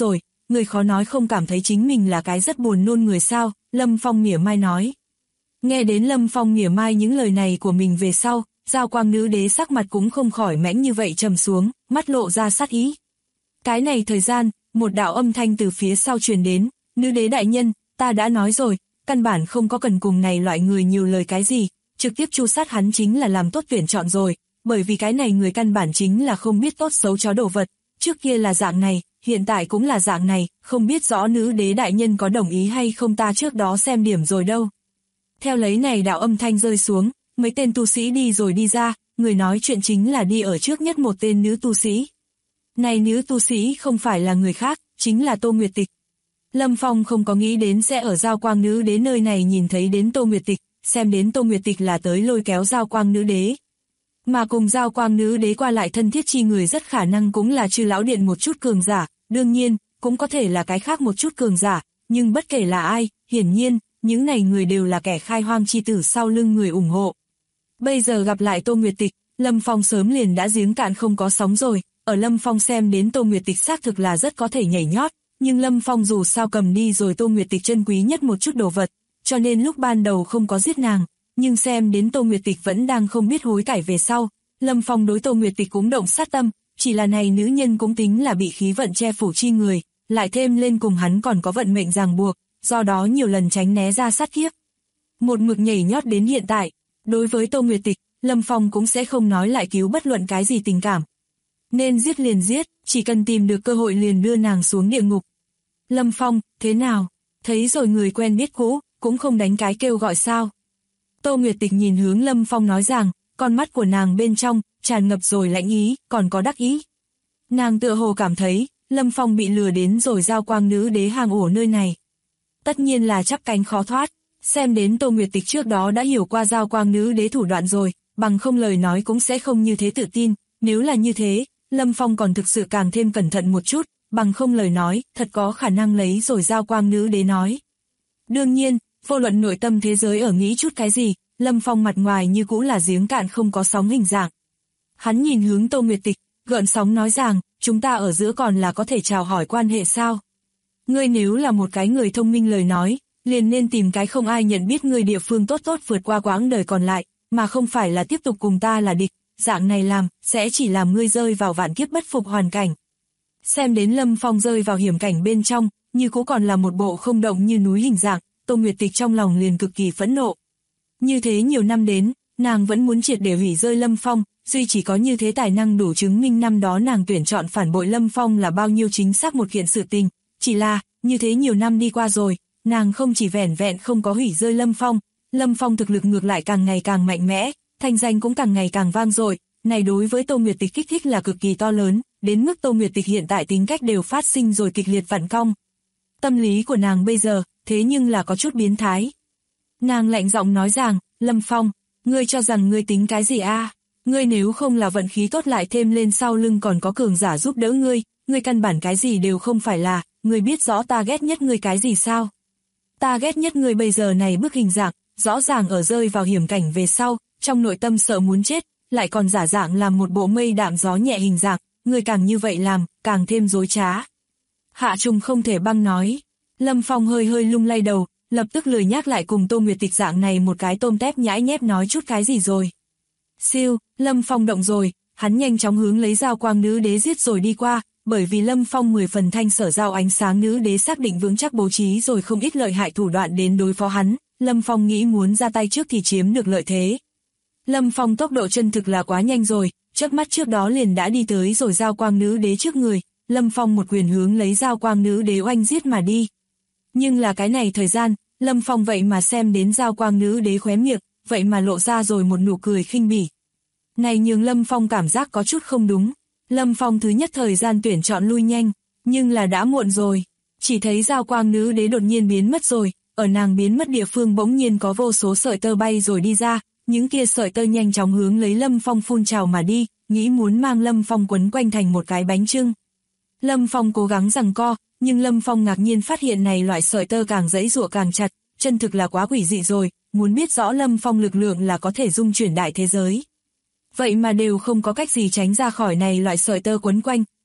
người khó nói không cảm thấy chính mình là cái rất buồn nôn người sao, Lâm Phong mỉa mai nói. Nghe đến Lâm Phong mỉa mai những lời này của mình về sau, Giao Quang Nữ Đế sắc mặt cũng không khỏi mẽnh như vậy trầm xuống, mắt lộ ra sát ý. Cái này thời gian, một đạo âm thanh từ phía sau truyền đến, Nữ Đế đại nhân, ta đã nói rồi, căn bản không có cần cùng này loại người nhiều lời cái gì, trực tiếp tru sát hắn chính là làm tốt tuyển chọn rồi, bởi vì cái này người căn bản chính là không biết tốt xấu chó đồ vật, trước kia là dạng này, hiện tại cũng là dạng này, không biết rõ Nữ Đế đại nhân có đồng ý hay không ta trước đó xem điểm rồi đâu. Theo lấy này đạo âm thanh rơi xuống, mấy tên tu sĩ đi rồi đi ra, người nói chuyện chính là đi ở trước nhất một tên nữ tu sĩ. Này nữ tu sĩ không phải là người khác, chính là Tô Nguyệt Tịch. Lâm Phong không có nghĩ đến sẽ ở Giao Quang Nữ Đế nơi này nhìn thấy đến Tô Nguyệt Tịch, xem đến Tô Nguyệt Tịch là tới lôi kéo Giao Quang Nữ Đế. Mà cùng Giao Quang Nữ Đế qua lại thân thiết chi người rất khả năng cũng là Chư Lão Điện một chút cường giả, đương nhiên, cũng có thể là cái khác một chút cường giả, nhưng bất kể là ai, hiển nhiên, những này người đều là kẻ khai hoang chi tử sau lưng người ủng hộ. Bây giờ gặp lại Tô Nguyệt Tịch, Lâm Phong sớm liền đã giếng cạn không có sóng rồi, ở Lâm Phong xem đến Tô Nguyệt Tịch xác thực là rất có thể nhảy nhót, nhưng Lâm Phong dù sao cầm đi rồi Tô Nguyệt Tịch chân quý nhất một chút đồ vật, cho nên lúc ban đầu không có giết nàng, nhưng xem đến Tô Nguyệt Tịch vẫn đang không biết hối cải về sau, Lâm Phong đối Tô Nguyệt Tịch cũng động sát tâm, chỉ là này nữ nhân cũng tính là bị khí vận che phủ chi người, lại thêm lên cùng hắn còn có vận mệnh ràng buộc, do đó nhiều lần tránh né ra sát kiếp. Một mực nhảy nhót đến hiện tại, đối với Tô Nguyệt Tịch, Lâm Phong cũng sẽ không nói lại cứu bất luận cái gì tình cảm. Nên giết liền giết, chỉ cần tìm được cơ hội liền đưa nàng xuống địa ngục. Lâm Phong, thế nào? Thấy rồi người quen biết cũ, cũng không đánh cái kêu gọi sao. Tô Nguyệt Tịch nhìn hướng Lâm Phong nói rằng, con mắt của nàng bên trong, tràn ngập rồi lãnh ý, còn có đắc ý. Nàng tựa hồ cảm thấy, Lâm Phong bị lừa đến rồi Giao Quang Nữ Đế hang ổ nơi này. Tất nhiên là chắp cánh khó thoát, xem đến Tô Nguyệt Tịch trước đó đã hiểu qua Giao Quang Nữ Đế thủ đoạn rồi, bằng không lời nói cũng sẽ không như thế tự tin, nếu là như thế, Lâm Phong còn thực sự càng thêm cẩn thận một chút, bằng không lời nói, thật có khả năng lấy rồi Giao Quang Nữ Đế nói. Đương nhiên, vô luận nội tâm thế giới ở nghĩ chút cái gì, Lâm Phong mặt ngoài như cũ là giếng cạn không có sóng hình dạng. Hắn nhìn hướng Tô Nguyệt Tịch, gợn sóng nói rằng, chúng ta ở giữa còn là có thể chào hỏi quan hệ sao? Ngươi nếu là một cái người thông minh lời nói, liền nên tìm cái không ai nhận biết ngươi địa phương tốt tốt vượt qua quãng đời còn lại, mà không phải là tiếp tục cùng ta là địch, dạng này làm, sẽ chỉ làm ngươi rơi vào vạn kiếp bất phục hoàn cảnh. Xem đến Lâm Phong rơi vào hiểm cảnh bên trong, như cũ còn là một bộ không động như núi hình dạng, Tô Nguyệt Tịch trong lòng liền cực kỳ phẫn nộ. Như thế nhiều năm đến, nàng vẫn muốn triệt để hủy rơi Lâm Phong, duy chỉ có như thế tài năng đủ chứng minh năm đó nàng tuyển chọn phản bội Lâm Phong là bao nhiêu chính xác một kiện sự tình, chỉ là, như thế nhiều năm đi qua rồi, nàng không chỉ vẻn vẹn không có hủy rơi Lâm Phong thực lực ngược lại càng ngày càng mạnh mẽ, thanh danh cũng càng ngày càng vang dội, này đối với Tô Nguyệt Tịch kích thích là cực kỳ to lớn, đến mức Tô Nguyệt Tịch hiện tại tính cách đều phát sinh rồi kịch liệt vặn cong. Tâm lý của nàng bây giờ, thế nhưng là có chút biến thái. Nàng lạnh giọng nói rằng, Lâm Phong, ngươi cho rằng ngươi tính cái gì a? Ngươi nếu không là vận khí tốt lại thêm lên sau lưng còn có cường giả giúp đỡ ngươi căn bản cái gì đều không phải là, ngươi biết rõ ta ghét nhất ngươi cái gì sao? Ta ghét nhất ngươi bây giờ này bức hình dạng, rõ ràng ở rơi vào hiểm cảnh về sau, trong nội tâm sợ muốn chết, lại còn giả dạng làm một bộ mây đạm gió nhẹ hình dạng, ngươi càng như vậy làm, càng thêm dối trá. Hạ Trùng không thể băng nói. Lâm Phong hơi hơi lung lay đầu, lập tức lười nhắc lại cùng Tô Nguyệt Tịch dạng này một cái tôm tép nhãi nhép nói chút cái gì rồi. Siêu, Lâm Phong động rồi, hắn nhanh chóng hướng lấy Giao Quang Nữ Đế giết rồi đi qua, bởi vì Lâm Phong 10 phần thanh sở Giao Ánh Sáng Nữ Đế xác định vững chắc bố trí rồi không ít lợi hại thủ đoạn đến đối phó hắn, Lâm Phong nghĩ muốn ra tay trước thì chiếm được lợi thế. Lâm Phong tốc độ chân thực là quá nhanh rồi, chớp mắt trước đó liền đã đi tới rồi Giao Quang Nữ Đế trước người, Lâm Phong một quyền hướng lấy Giao Quang Nữ Đế oanh giết mà đi. Nhưng là cái này thời gian, Lâm Phong vậy mà xem đến Giao Quang Nữ Đế khóe miệng, vậy mà lộ ra rồi một nụ cười khinh bỉ. Này nhường Lâm Phong cảm giác có chút không đúng. Lâm Phong thứ nhất thời gian tuyển chọn lui nhanh, nhưng là đã muộn rồi. Chỉ thấy Giao Quang Nữ Đế đột nhiên biến mất rồi, ở nàng biến mất địa phương bỗng nhiên có vô số sợi tơ bay rồi đi ra, những kia sợi tơ nhanh chóng hướng lấy Lâm Phong phun trào mà đi, nghĩ muốn mang Lâm Phong quấn quanh thành một cái bánh chưng. Lâm Phong cố gắng giằng co, nhưng Lâm Phong ngạc nhiên phát hiện này loại sợi tơ càng giãy giụa càng chặt, chân thực là quá quỷ dị rồi, muốn biết rõ Lâm Phong lực lượng là có thể dung chuyển đại thế giới. Vậy mà đều không có cách gì tránh ra khỏi này loại sợi tơ quấn quanh,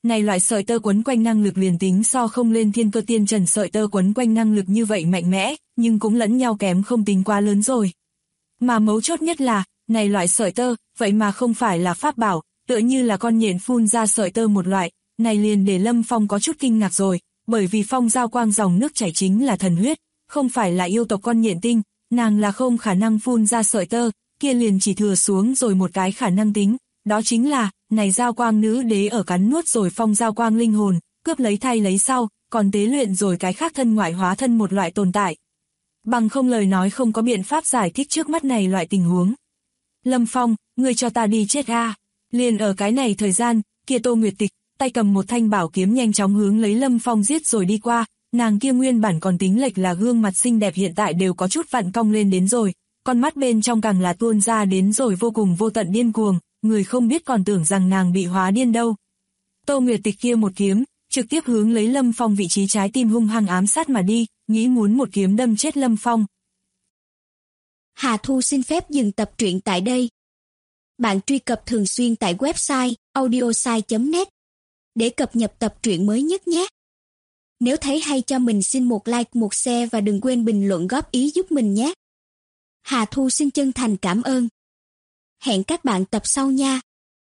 này loại sợi tơ quấn quanh năng lực liền tính so không lên thiên cơ tiên trần sợi tơ quấn quanh năng lực như vậy mạnh mẽ, nhưng cũng lẫn nhau kém không tính quá lớn rồi. Mà mấu chốt nhất là, này loại sợi tơ, vậy mà không phải là pháp bảo, tựa như là con nhện phun ra sợi tơ một loại, này liền để Lâm Phong có chút kinh ngạc rồi, bởi vì phong giao quang dòng nước chảy chính là thần huyết, không phải là yêu tộc con nhện tinh, nàng là không khả năng phun ra sợi tơ, kia liền chỉ thừa xuống rồi một cái khả năng tính, đó chính là, này giao quang nữ đế ở cắn nuốt rồi phong giao quang linh hồn, cướp lấy thay lấy sau, còn tế luyện rồi cái khác thân ngoại hóa thân một loại tồn tại. Bằng không lời nói không có biện pháp giải thích trước mắt này loại tình huống. Lâm Phong, ngươi cho ta đi chết a. Liền ở cái này thời gian, kia Tô Nguyệt Tịch, tay cầm một thanh bảo kiếm nhanh chóng hướng lấy Lâm Phong giết rồi đi qua, nàng kia nguyên bản còn tính lệch là gương mặt xinh đẹp hiện tại đều có chút vặn cong lên đến rồi, con mắt bên trong càng là tuôn ra đến rồi vô cùng vô tận điên cuồng, người không biết còn tưởng rằng nàng bị hóa điên đâu. Tô Nguyệt Tịch kia một kiếm, trực tiếp hướng lấy Lâm Phong vị trí trái tim hung hăng ám sát mà đi, nghĩ muốn một kiếm đâm chết Lâm Phong. Hà Thu xin phép dừng tập truyện tại đây. Bạn truy cập thường xuyên tại website audiosai.net để cập nhật tập truyện mới nhất nhé. Nếu thấy hay cho mình xin một like, một share và đừng quên bình luận góp ý giúp mình nhé. Hà Thu xin chân thành cảm ơn. Hẹn các bạn tập sau nha.